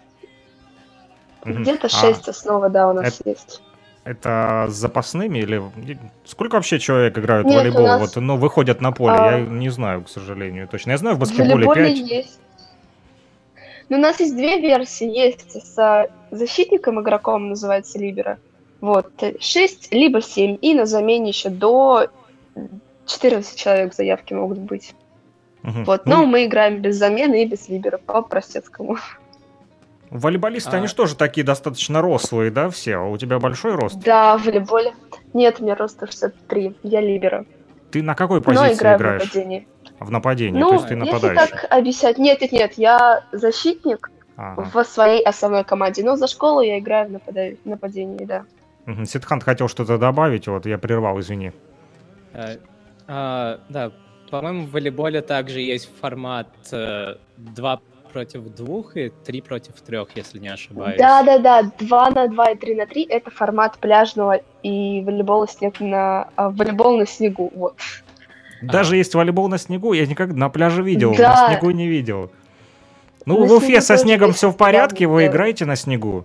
Мгм. Где-то А шесть основа, да, у нас это, есть. это с запасными или... Сколько вообще человек играют в Нет, у волейбол? Вот, нас ну, выходят на поле. Я а, не знаю, к сожалению, точно. Я знаю, в в баскетболе волейболе пять. есть. Ну, у нас есть две версии. Есть с защитником игроком, называется либеро. Вот, шесть либо семь. И на замене еще до четырнадцати человек заявки могут быть. Мгм. Вот, Ну, но и мы играем без замены и без либера, по-простецкому. волейболисты, они А, же тоже такие достаточно рослые, да, все? А у тебя большой рост? Да, в волейболе. Нет, у меня роста шестьдесят три. Я либеро. Ты на какой Но позиции играю в играешь? нападении. В нападении, то есть Ну, ты а, если нападающий. так объяснять, нет, нет, нет, я защитник Ага. в своей основной команде, но за школу я играю в напада- нападении, да. Мгм. Сидхант хотел что-то добавить, вот я прервал, извини. э, а, да, по-моему, в волейболе также есть формат э, два против двух и три против трех, если не ошибаюсь. Да-да-да, два на два и три на три это формат пляжного и волейбола снег на... а, волейбол на снегу, вот. Даже А, есть волейбол на снегу, я никогда на пляже видел, на Да, снегу не видел. Ну, на в Уфе снегу со тоже снегом есть, все в недавно порядке, вы сделали. играете на снегу?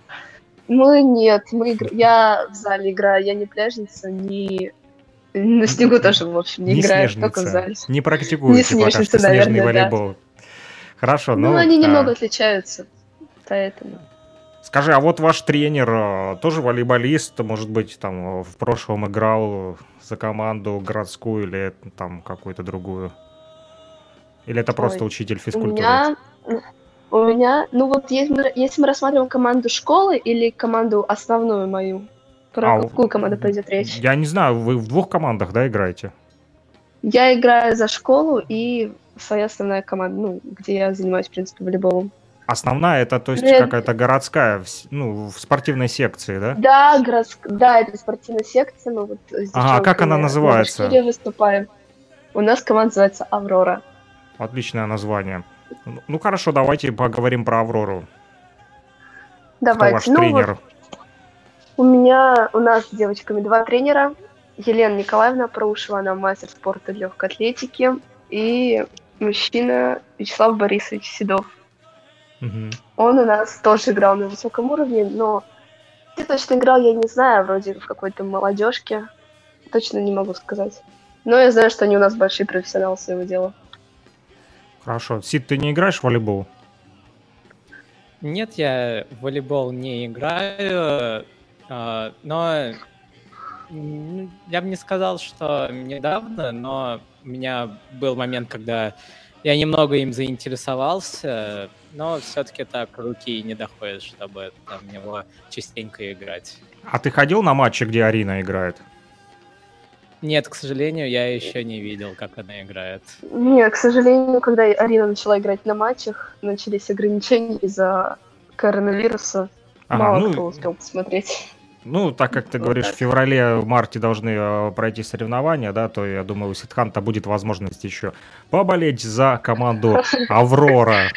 Мы нет, мы игр- я в зале играю, я не пляжница, не... На Н- снегу н- тоже, в общем, не Не играю, только в снежница. зале. Не Не практикуете пока что снежница, снежный наверное, да. волейбол. Хорошо, Ну, ну, они немного а, отличаются, поэтому. скажи, а вот ваш тренер а, тоже волейболист, может быть, там а, в прошлом играл за команду городскую или там какую-то другую? Или это просто Ой, учитель у физкультуры? меня, у меня, ну вот если мы, если мы рассматриваем команду школы или команду основную мою, про А, у- какую команду пойдет речь? я не знаю, вы в двух командах, да, играете? Я играю за школу и своя основная команда, ну, где я занимаюсь, в принципе, волейболом. Основная это, то Ну, есть, я- какая-то городская, в с- ну, в спортивной секции, да? Да, городск... да, это спортивная секция, мы вот с Ага, а как она девчонками на называется? Башкирии выступаем. У нас команда называется «Аврора». Отличное название. Ну, ну, хорошо, давайте поговорим про Аврору. Кто ваш Давайте. Ну вот тренер? у меня, у нас с девочками два тренера. Елена Николаевна Проушева, она мастер спорта легкой атлетики. И мужчина Вячеслав Борисович Седов. Мгм. Он у нас тоже играл на высоком уровне, но где точно играл, я не знаю, вроде в какой-то молодежке. Точно не могу сказать. Но я знаю, что они у нас большие профессионалы своего дела. Хорошо. Сид, ты не играешь в волейбол? Нет, я в волейбол не играю, а, но м, я бы не сказал, что недавно, но у меня был момент, когда я немного им заинтересовался, но все-таки так руки не доходят, чтобы там в него частенько играть. А ты ходил на матчи, где Арина играет? Нет, к сожалению, я еще не видел, как она играет. Нет, к сожалению, когда Арина начала играть на матчах, начались ограничения из-за коронавируса. Ага, Мало ну, кто успел посмотреть. ну, так как ты Вот говоришь, так. в феврале-марте должны э, пройти соревнования, да, то я думаю, у Сидханта будет возможность еще поболеть за команду Аврора.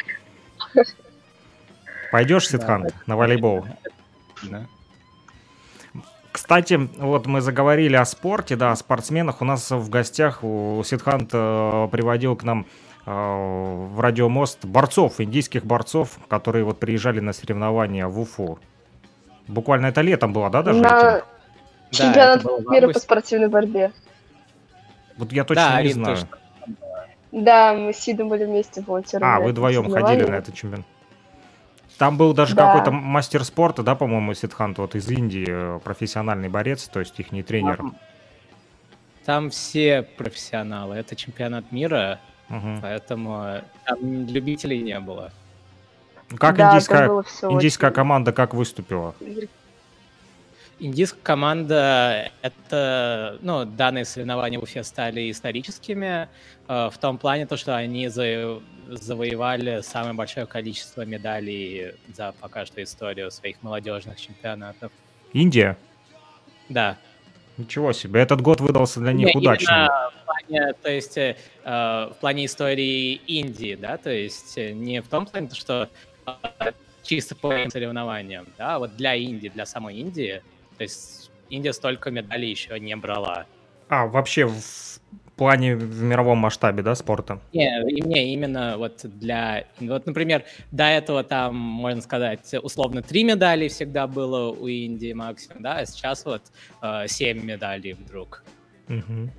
Пойдешь, Да, Сидхант, на волейбол? да. Кстати, вот мы заговорили о спорте, да, о спортсменах. У нас в гостях у Сидхант э, приводил к нам э, в Радиомост борцов, индийских борцов, которые вот приезжали на соревнования в Уфу. Буквально это летом было, да, даже этим? На Да, это чемпионат было в мира по августе. спортивной борьбе. Вот я точно Да, не Арин знаю. тоже. Да, мы с Сидом были вместе волонтерами А, на вы этом вдвоем ходили соревновании. на этот чемпионат. Там был даже Да. какой-то мастер спорта, да, по-моему, Сидхант, вот из Индии, э, профессиональный борец, то есть их не тренер. Там, там все профессионалы. Это чемпионат мира, Мгм. поэтому там любителей не было. Как Да, там индийская, было все индийская очень... команда как выступила? Индийская команда — это, ну, данные соревнования в Уфе стали историческими, э, в том плане, то, что они за- завоевали самое большое количество медалей за пока что историю своих молодежных чемпионатов. Индия? Да. Ничего себе, этот год выдался для них Не, удачным. именно в плане, то есть, э, э, в плане истории Индии, да, то есть э, не в том плане, что э, чисто по соревнованиям, да, а вот для Индии, для самой Индии, то есть Индия столько медалей еще не брала. А, вообще в плане в мировом масштабе, да, спорта? Не, и- не, именно вот для... Вот, например, до этого там, можно сказать, условно, три медали всегда было у Индии максимум, да, а сейчас вот э, семь медалей вдруг. Мгм.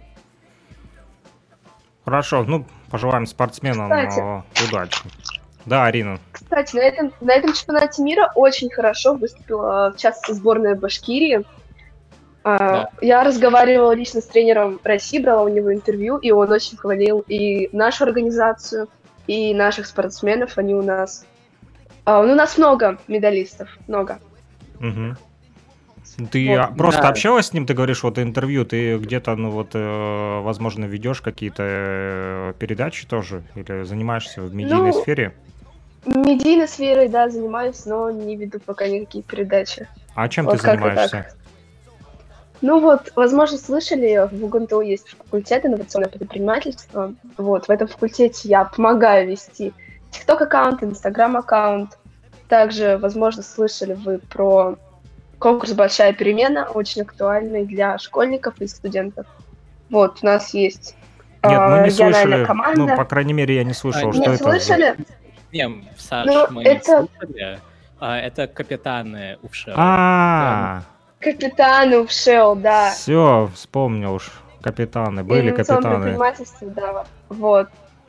Хорошо, ну, пожелаем спортсменам Кстати. э, удачи. Да, Арина. Кстати, на этом, на этом чемпионате мира очень хорошо выступила, в частности, сборная Башкирии. А, Да. Я разговаривала лично с тренером России, брала у него интервью, и он очень хвалил и нашу организацию, и наших спортсменов. Они у нас... а, ну, у нас много медалистов, много. Мгм. Ты Вот, а, просто да. общалась с ним, ты говоришь, вот интервью, ты где-то, ну вот, э, возможно, ведешь какие-то э, передачи тоже, или занимаешься в медийной Ну, сфере? Медийной сферой, да, занимаюсь, но не веду пока никакие передачи. А чем Вот ты как-то занимаешься? так. Ну вот, возможно, слышали, в УГНТУ есть факультет инновационное предпринимательство. Вот, в этом факультете я помогаю вести TikTok-аккаунт, Instagram-аккаунт. Также, возможно, слышали вы про конкурс «Большая перемена», очень актуальный для школьников и студентов. Вот, у нас есть Нет, мы э, не региональная слышали, ну, команда. по крайней мере, я не слышал, А, что Не нет, это за... слышали? Не, Саш, Ну, мы не это слышали. А, это капитаны УФШЭЛ. А, капитаны УФШЭЛ, да. все, вспомнил уж. Капитаны, были Инновационное капитаны. предпринимательство, да. Вот.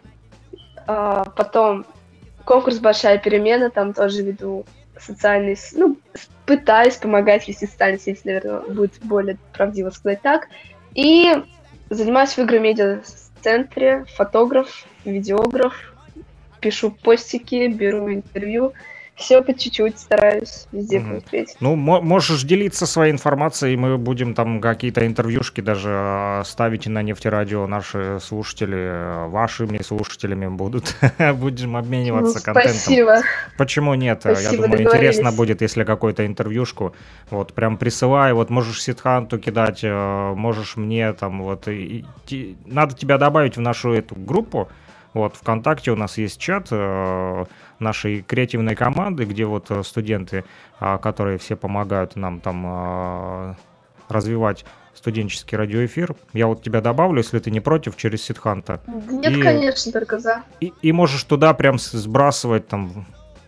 А, потом конкурс «Большая перемена», там тоже веду социальные... с- Ну, с- пытаюсь помогать вести социальные сети, наверное, будет более правдиво сказать так. И занимаюсь в игромедиа-центре, фотограф, видеограф, пишу постики, беру интервью. Все по чуть-чуть стараюсь везде Мгм. преуспеть. Ну, мо- можешь делиться своей информацией, мы будем там какие-то интервьюшки даже э, ставить на нефтерадио. Наши слушатели э, вашими слушателями будут. Будем Ну, обмениваться контентом. спасибо. Почему нет? Я Спасибо, думаю, интересно договорились. будет, если какую-то интервьюшку. Вот, прям присылай. Вот можешь Сидханту кидать, э, можешь мне там вот. и- и ти- Надо тебя добавить в нашу эту группу. Вот, ВКонтакте у нас есть чат э, нашей креативной команды, где вот э, студенты, а, которые все помогают нам там а, развивать студенческий радиоэфир. Я вот тебя добавлю, если ты не против, через Сидханта. Нет, И, конечно, только за. и, и можешь туда прям с- сбрасывать там.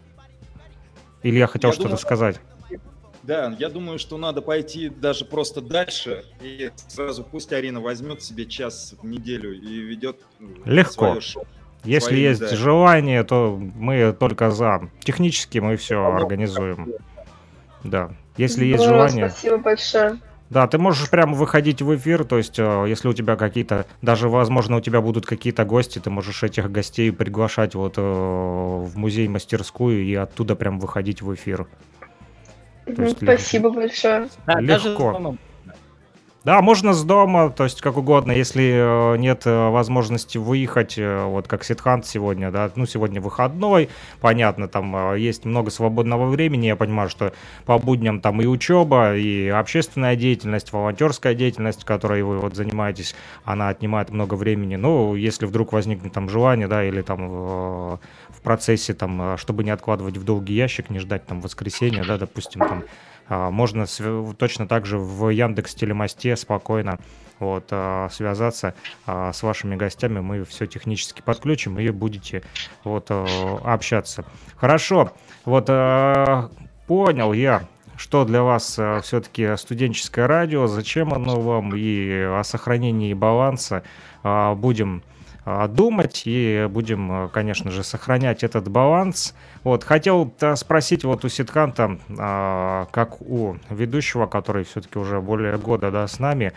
Или я хотел Я что-то думаю, сказать. да, я думаю, что надо пойти даже просто дальше, и сразу пусть Арина возьмет себе час в неделю и ведет ну, Легко. свое шоу. Если своими, есть да. желание, то мы только за. Технически мы все организуем. Да. Если есть Здорово, желание. спасибо большое. Да, ты можешь прямо выходить в эфир, то есть, э, если у тебя какие-то, даже, возможно, у тебя будут какие-то гости, ты можешь этих гостей приглашать вот э, в музей-мастерскую и оттуда прям выходить в эфир. То Мгм, есть лег- Спасибо большое. Да, даже легко. дома. Да, можно с дома, то есть как угодно, если э, нет э, возможности выехать, э, вот как Сидхант сегодня, да, ну сегодня выходной, понятно, там э, есть много свободного времени, я понимаю, что по будням там и учеба, и общественная деятельность, волонтерская деятельность, которой вы вот занимаетесь, она отнимает много времени, ну, если вдруг возникнет там желание, да, или там э, в процессе там, э, чтобы не откладывать в долгий ящик, не ждать там воскресенья, да, допустим, там, а, можно св- точно так же в Яндекс Телемосте спокойно вот, а, связаться а, с вашими гостями. Мы все технически подключим и будете вот, а, общаться. Хорошо. Вот а, понял я, что для вас все-таки студенческое радио, зачем оно вам и о сохранении баланса а, будем а, думать и будем, а, конечно же, сохранять этот баланс. Вот, хотел э, спросить вот у Сидханта, а, как у ведущего, который все-таки уже более года, да, с нами,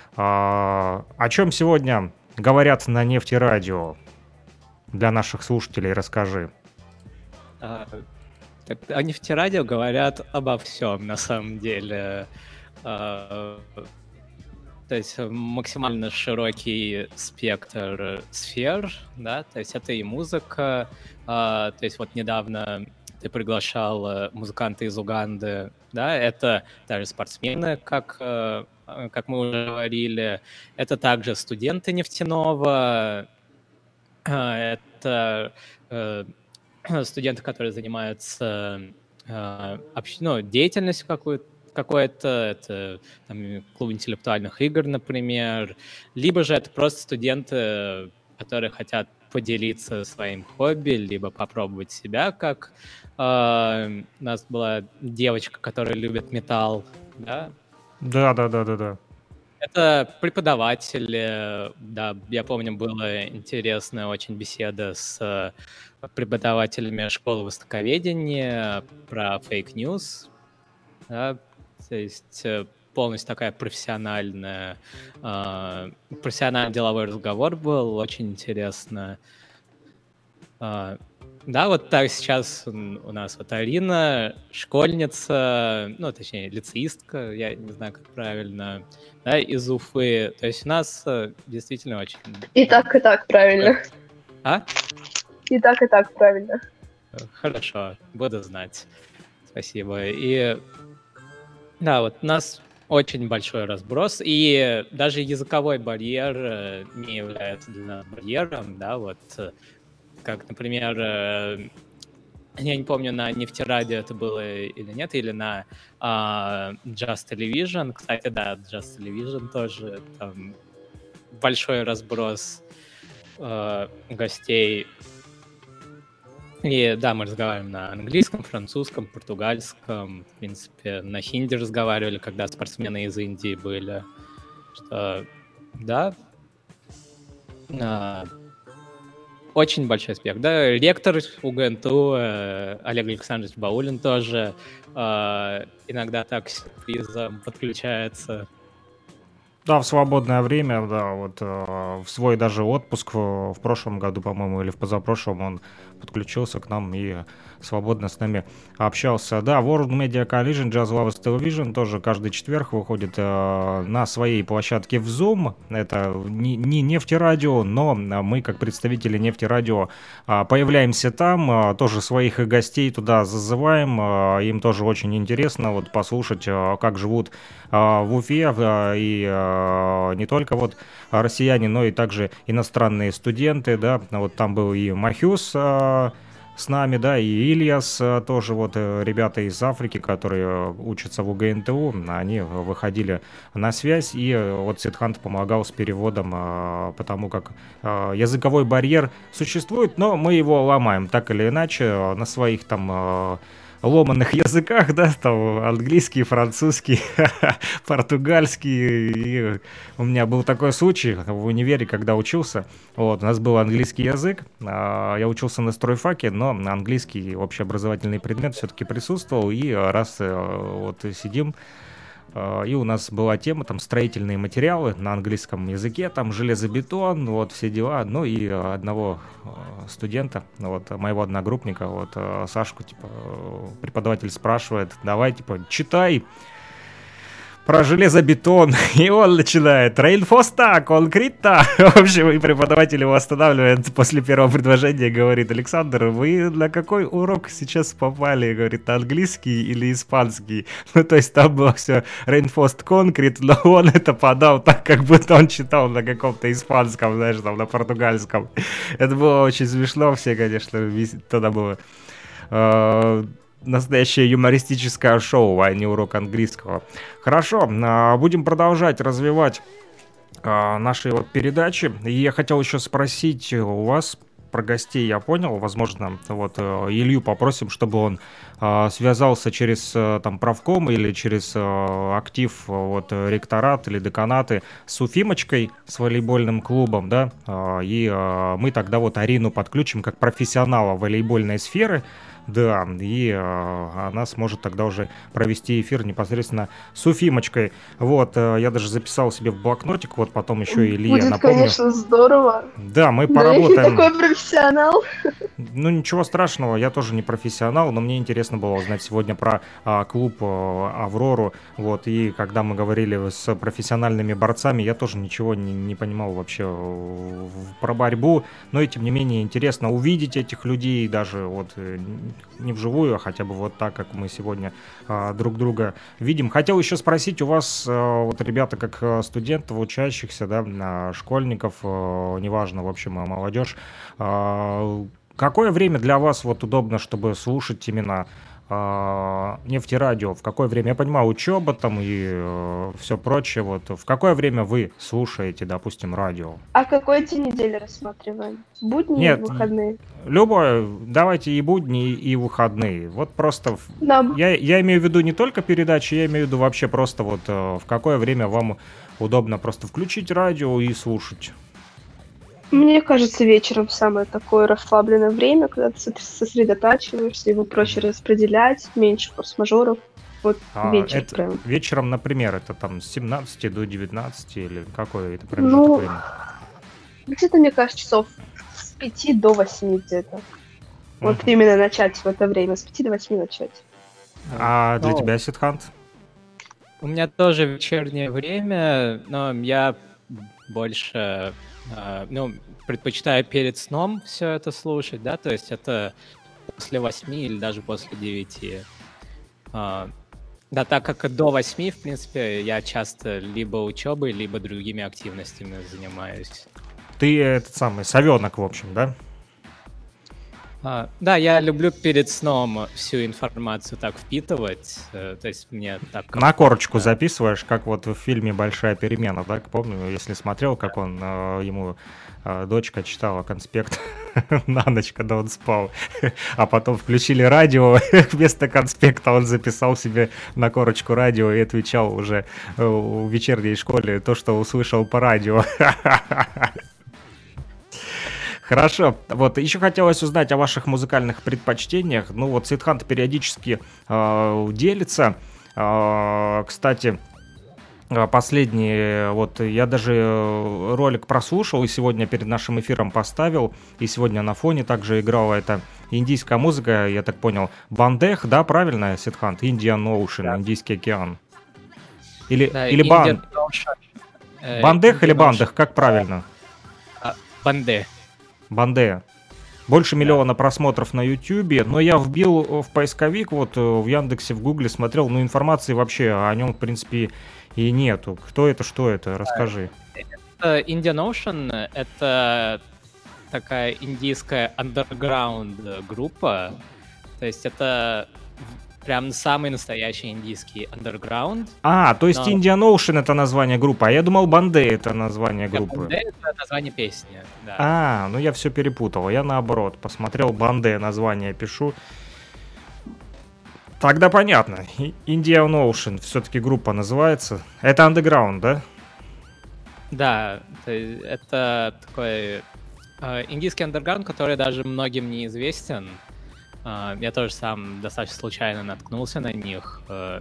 а, о чем сегодня говорят на нефтерадио? Для наших слушателей расскажи. А, так, о нефтерадио говорят обо всем, на самом деле. А, То есть максимально широкий спектр сфер, да, то есть это и музыка, а, то есть вот недавно ты приглашал э, музыканта из Уганды, да, это даже спортсмены, как, э, э, как мы уже говорили, это также студенты нефтяного, а, это э, студенты, которые занимаются э, общ- ну, деятельностью какую-то, какой-то, это там, клуб интеллектуальных игр, например, либо же это просто студенты, которые хотят поделиться своим хобби, либо попробовать себя, как э, у нас была девочка, которая любит металл, да? Да, да, да, да, да. Это преподаватели, да, я помню, была интересная очень беседа с э, преподавателями школы востоковедения про фейк-ньюс, да, то есть э, полностью такая профессиональная, э, профессиональный деловой разговор был, очень интересно. А, да, вот так сейчас м, у нас вот Арина, школьница, ну, точнее, лицеистка, я не знаю, как правильно, да, из Уфы. То есть у нас э, действительно очень... И да, так, и так правильно. А? И так, и так правильно. Хорошо, буду знать. Спасибо. И да, вот у нас очень большой разброс, и даже языковой барьер э, не является для нас барьером, да, вот э, как, например, э, я не помню, на Нефтерадио это было или нет, или на а, Just Television. Кстати, да, Just Television тоже там большой разброс э, гостей. И да, мы разговариваем на английском, французском, португальском. В принципе, на хинди разговаривали, когда спортсмены из Индии были. Что, да, а, очень большой спектр. Да, ректор УГНТУ э, Олег Александрович Баулин тоже э, иногда так с сюрпризом подключается. Да, в свободное время, да, вот э, в свой даже отпуск э, в прошлом году, по-моему, или в позапрошлом он подключился к нам и свободно с нами общался. Да, World Media Collision, Jazz Lovers Television тоже каждый четверг выходит э, на своей площадке в Zoom. Это не, не нефтерадио, но мы, как представители нефтерадио, э, появляемся там, э, тоже своих гостей туда зазываем. Э, им тоже очень интересно вот послушать, э, как живут э, в Уфе э, и э, не только вот россияне, но и также иностранные студенты, да, вот там был и Махюс э, с нами, да, и Ильяс э, тоже, вот э, ребята из Африки, которые э, учатся в УГНТУ, они выходили на связь, и э, вот Сидхант помогал с переводом, э, потому как э, языковой барьер существует, но мы его ломаем, так или иначе, э, на своих там... Э, ломаных языках, да, там английский, французский, португальский. И у меня был такой случай в универе, когда учился. Вот, у нас был английский язык, я учился на стройфаке, но английский общеобразовательный предмет все-таки присутствовал. И раз вот сидим, и у нас была тема, там, строительные материалы на английском языке, там, железобетон, вот, все дела. Ну, и одного студента, вот, моего одногруппника, вот, Сашку, типа, преподаватель спрашивает, давай, типа, читай про железобетон, и он начинает рейнфоста, конкрита. В общем, и преподаватель его останавливает после первого предложения, говорит: Александр, вы на какой урок сейчас попали? Говорит, английский или испанский? Ну, то есть там было все рейнфост, конкрет, но он это подал так, как будто он читал на каком-то испанском, знаешь, там, на португальском. Это было очень смешно, все, конечно, тогда было... настоящее юмористическое шоу, а не урок английского. Хорошо, будем продолжать развивать наши вот передачи. И я хотел еще спросить у вас про гостей, я понял, возможно, вот Илью попросим, чтобы он связался через там правком или через актив вот ректорат или деканаты с Уфимочкой, с волейбольным клубом, да, и мы тогда вот Арину подключим как профессионала волейбольной сферы. Да, и э, она сможет тогда уже провести эфир непосредственно с Уфимочкой. Вот, э, я даже записал себе в блокнотик, вот потом еще Илья Будет, напомню. конечно, здорово. Да, мы Да, поработаем. такой профессионал. Ну, ничего страшного, я тоже не профессионал, но мне интересно было узнать сегодня про а, клуб а, «Аврору». Вот, и когда мы говорили с профессиональными борцами, я тоже ничего не, не понимал вообще э, про борьбу. Но и тем не менее интересно увидеть этих людей, даже вот э, не вживую, а хотя бы вот так, как мы сегодня а, друг друга видим. Хотел еще спросить у вас, а, вот ребята, как а, студентов, учащихся, да, а, школьников, а, неважно, в общем, а, молодежь, а, какое время для вас вот удобно, чтобы слушать именно э, нефтерадио? В какое время? Я понимаю, учеба там и э, все прочее. Вот. В какое время вы слушаете, допустим, радио? А какой день недели рассматриваем? Будни или Нет, выходные? любое. Давайте и будни, и выходные. Вот просто... в- Да, Я, я имею в виду не только передачи, я имею в виду вообще просто вот э, в какое время вам удобно просто включить радио и слушать. мне кажется, вечером самое такое расслабленное время, когда ты сосредо- сосредотачиваешься, его проще распределять, меньше форс-мажоров. Вот А вечер это прям. вечером, например, это там с семнадцати до девятнадцати или какой это промежуток Ну, времени? где-то, мне кажется, часов с пяти до восьми где-то. Вот Мгм. именно начать в это время, с пяти до восьми начать. А для Ну, тебя, Сидхант? у меня тоже вечернее время, но я больше, э, ну, предпочитаю перед сном все это слушать, да, то есть это после восьми или даже после девяти. А, Да, так как до восьми, в принципе, я часто либо учебой, либо другими активностями занимаюсь. Ты этот самый совенок, в общем, да? А, Да, я люблю перед сном всю информацию так впитывать, э, то есть мне так На корочку комфортно. записываешь, как вот в фильме «Большая перемена», да? Помню, если смотрел, как он, э, ему э, дочка читала конспект на ночь, когда он спал, а потом включили радио, вместо конспекта он записал себе на корочку радио и отвечал уже э, в вечерней школе то, что услышал по радио. Хорошо. Вот, еще хотелось узнать о ваших музыкальных предпочтениях. Ну, вот Сидхант периодически э, делится. Э, кстати, э, последний, вот я даже э, ролик прослушал и сегодня перед нашим эфиром поставил. И сегодня на фоне также играла эта индийская музыка, я так понял. Бандех, да, правильно, Сидхант? Indian Ocean, Да. Индийский океан. Или, Да, или бан... Indian Ocean, э, Бандех или Indian Ocean, Бандех, как правильно? а, Банде. Банде. Больше миллиона просмотров на Ютьюбе, но я вбил в поисковик, вот э, в Яндексе, в Гугле смотрел, ну информации вообще о нем, в принципе, и нету. Кто это, что это, расскажи. Э, Indian Ocean — это такая индийская underground группа, то есть это прям самый настоящий индийский underground. А, то есть Но- Indian Ocean это название группы, а я думал Банде это название группы. Банде — это название песни, да. А, ну я все перепутал, я наоборот, посмотрел Банде, название пишу. Тогда понятно, И- Indian Ocean все-таки группа называется. Это Underground, да? Да, то есть это такой э, индийский андерграунд, который даже многим не известен. Э, я тоже сам достаточно случайно наткнулся на них. э.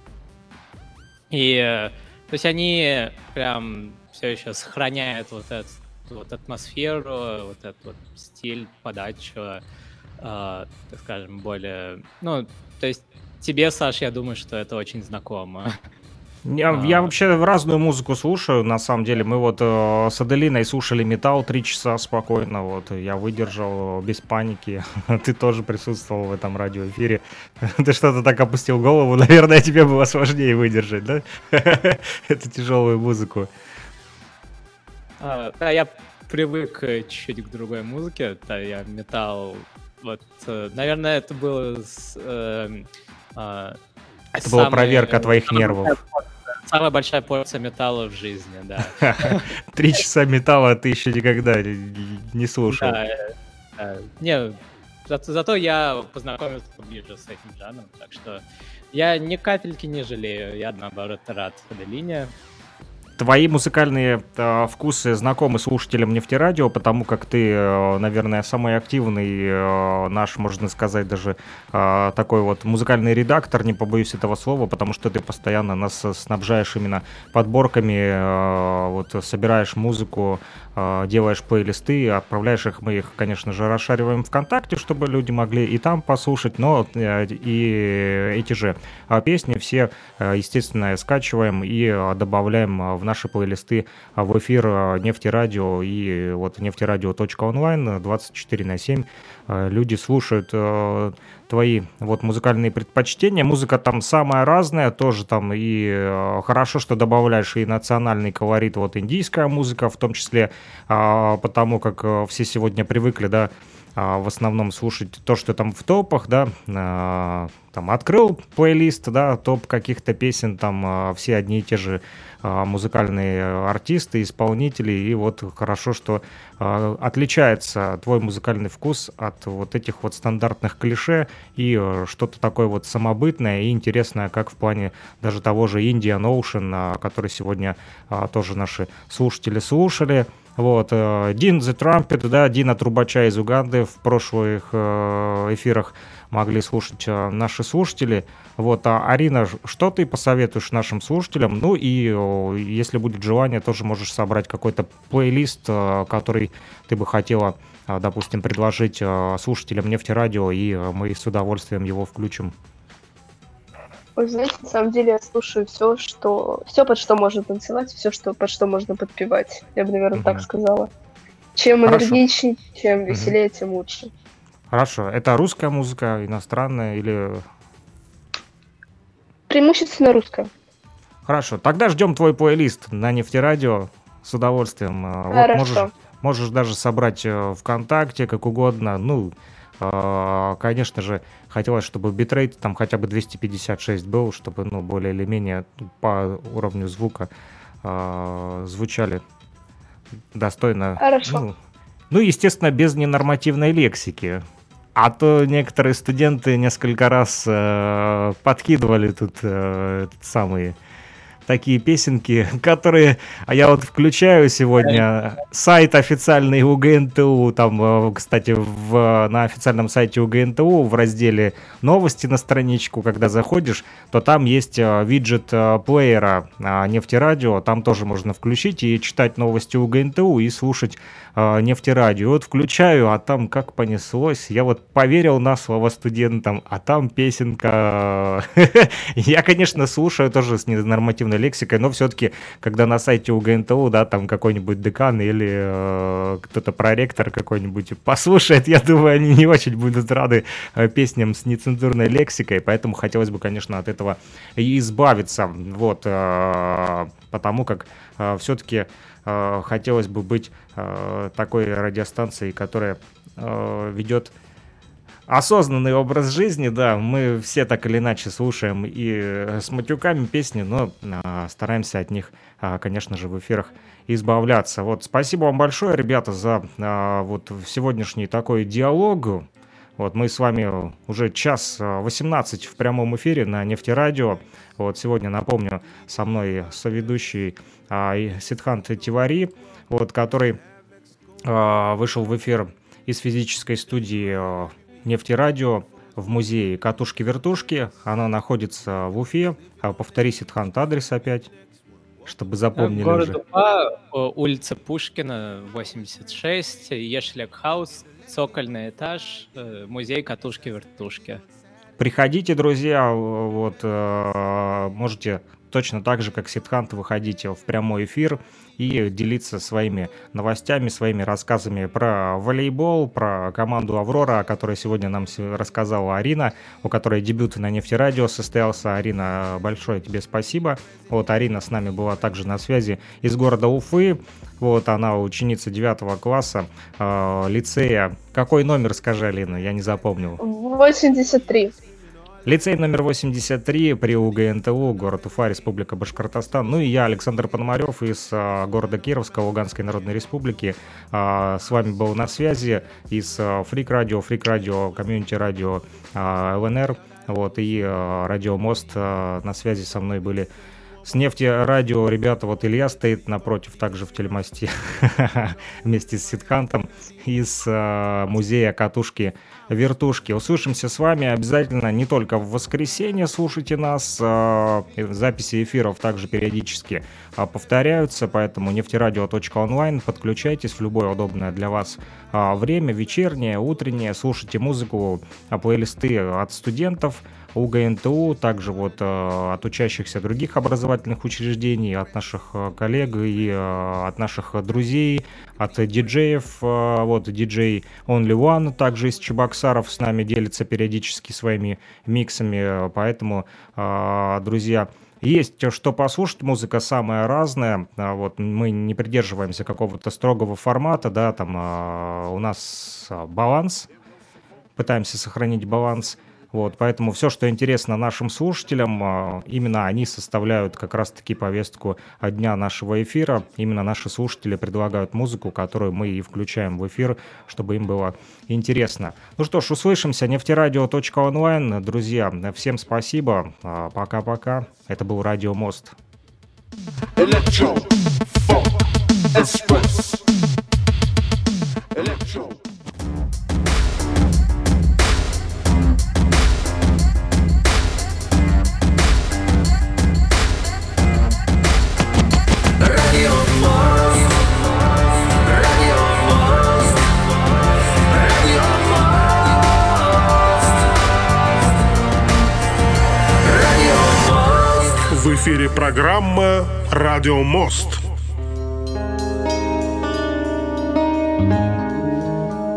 И, э, то есть они прям все еще сохраняют вот эту вот атмосферу, вот этот вот стиль, подачу, э, так скажем, более... Ну, то есть тебе, Саш, я думаю, что это очень знакомо. Я, А. я вообще в разную музыку слушаю, на самом деле. Мы вот э, с Аделиной слушали металл три часа спокойно, вот, я выдержал без паники. Ты тоже присутствовал в этом радиоэфире. Ты что-то так опустил голову, наверное, тебе было сложнее выдержать, да? Эту тяжелую музыку. А, Да, я привык э, чуть-чуть к другой музыке. Да, я металл. Вот, э, наверное, это было с, эм, а, Это была самый- проверка твоих самая нервов. большая порция- Самая большая порция металла в жизни, да. Три часа металла ты еще никогда не не слушал. Да, э, да. Не, зато, зато я познакомился ближе с этим жанром, так что я ни капельки не жалею, я наоборот рад Аделине. Твои музыкальные э, вкусы знакомы слушателям Нефтерадио, потому как ты, э, наверное, самый активный э, наш, можно сказать, даже э, такой вот музыкальный редактор, не побоюсь этого слова, потому что ты постоянно нас снабжаешь именно подборками, э, вот собираешь музыку, э, делаешь плейлисты, отправляешь их, мы их, конечно же, расшариваем ВКонтакте, чтобы люди могли и там послушать, но э, и эти же э, песни все, э, естественно, скачиваем и э, добавляем э, в наши плейлисты э, в эфир э, Нефтерадио и вот нефтерадио точка онлайн двадцать четыре на семь. Э, люди слушают э, твои вот музыкальные предпочтения. Музыка там самая разная, тоже там и э, хорошо, что добавляешь и национальный колорит, вот индийская музыка в том числе, э, потому как э, все сегодня привыкли, да, а, в основном слушать то, что там в топах, да, а, там открыл плейлист, да, топ каких-то песен, там а, все одни и те же а, музыкальные артисты, исполнители, и вот хорошо, что а, отличается твой музыкальный вкус от вот этих вот стандартных клише и а, что-то такое вот самобытное и интересное, как в плане даже того же Indian Ocean, а, который сегодня а, тоже наши слушатели слушали. Вот, э, Дин the Trumpet, да, Дина Трубача из Уганды в прошлых э, эфирах могли слушать э, наши слушатели. Вот, а Арина, ш- что ты посоветуешь нашим слушателям? Ну и о, если будет желание, тоже можешь собрать какой-то плейлист, э, который ты бы хотела, э, допустим, предложить э, слушателям Нефтерадио, и э, мы с удовольствием его включим. Вы знаете, на самом деле я слушаю все, что... Все, под что можно танцевать, все, что... под что можно подпевать. Я бы, наверное, так Мгм. сказала. Чем Хорошо. энергичнее, чем Мгм. веселее, тем лучше. Хорошо. Это русская музыка, иностранная или... Преимущественно русское. Хорошо, тогда ждем твой плейлист на Нефтерадио с удовольствием. А, Вот можешь, Хорошо. можешь даже собрать э, ВКонтакте, как угодно. Ну, а, конечно же, хотелось, чтобы битрейт там хотя бы двести пятьдесят шесть был, чтобы, ну, более или менее по уровню звука а, звучали достойно. Хорошо. Ну, ну, естественно, без ненормативной лексики. А то некоторые студенты несколько раз э, подкидывали тут э, этот самый такие песенки, которые... А я вот включаю сегодня сайт официальный УГНТУ, там, э, кстати, в, на официальном сайте УГНТУ в разделе «Новости» на страничку, когда заходишь, то там есть э, виджет э, плеера э, Нефтерадио, там тоже можно включить и читать новости УГНТУ и слушать э, Нефтерадио. Вот включаю, а там как понеслось. Я вот поверил на слово студентам, а там песенка... Я, конечно, слушаю тоже с ненормативной лексикой, но все-таки, когда на сайте УГНТУ, да, там какой-нибудь декан или э, кто-то проректор какой-нибудь послушает, я думаю, они не очень будут рады э, песням с нецензурной лексикой, поэтому хотелось бы, конечно, от этого и избавиться, вот, э, потому как э, все-таки э, хотелось бы быть э, такой радиостанцией, которая э, ведет осознанный образ жизни, да, мы все так или иначе слушаем и э, с матюками песни, но а, стараемся от них, а, конечно же, в эфирах избавляться. Вот, спасибо вам большое, ребята, за а, вот сегодняшний такой диалог. Вот, мы с вами уже час а, восемнадцать в прямом эфире на Нефтерадио. Вот, сегодня, напомню, со мной соведущий а, и Сидхант Тивари, вот, который а, вышел в эфир из физической студии а, Нефтерадио в музее «Катушки-вертушки». Она находится в Уфе. А повтори, Сидхант, адрес опять, чтобы запомнили Город уже. Уфа, о, улица Пушкина, восемьдесят шесть, Ешлек-хаус, цокольный этаж, э, музей «Катушки-вертушки». Приходите, друзья, вот, э, можете точно так же, как Сидхант, выходить в прямой эфир и делиться своими новостями, своими рассказами про волейбол, про команду «Аврора», о которой сегодня нам се- рассказала Арина, у которой дебют на Нефтерадио состоялся. Арина, большое тебе спасибо. Вот, Арина с нами была также на связи из города Уфы. Вот, она ученица девятого класса э, лицея. Какой номер, скажи, Алина, я не запомнил. восемьдесят три. Лицей номер восемьдесят три при УГНТУ, город Уфа, Республика Башкортостан. Ну и я, Александр Пономарев из а, города Кировска, Луганской Народной Республики. А, с вами был на связи из а, Фрик Радио, Фрик Радио, Комьюнити Радио, а, ЛНР. Вот, и а, Радио Мост а, на связи со мной были. С Нефтерадио, ребята, вот Илья стоит напротив, также в телемосте, вместе с Сидхантом из э, музея «Катушки-вертушки». Услышимся с вами обязательно не только в воскресенье, слушайте нас, э, записи эфиров также периодически э, повторяются, поэтому нефтерадио точка онлайн, подключайтесь в любое удобное для вас э, время, вечернее, утреннее, слушайте музыку, э, плейлисты от студентов УГНТУ, также вот э, от учащихся других образовательных учреждений, от наших э, коллег и э, от наших друзей, от диджеев. Э, вот диджей Only One также из Чебоксаров с нами делится периодически своими миксами, поэтому, э, друзья, Есть что послушать, музыка самая разная. А Вот мы не придерживаемся какого-то строгого формата, да, там а, у нас а, баланс, пытаемся сохранить баланс. Вот, поэтому все, что интересно нашим слушателям, а, именно они составляют как раз-таки повестку дня нашего эфира. Именно наши слушатели предлагают музыку, которую мы и включаем в эфир, чтобы им было интересно. Ну что ж, услышимся. нефтерадио точка онлайн. Друзья, всем спасибо. А, Пока-пока. Это был Радио Мост. Electro, funk, express. Electro. В эфире программа «Радио Мост».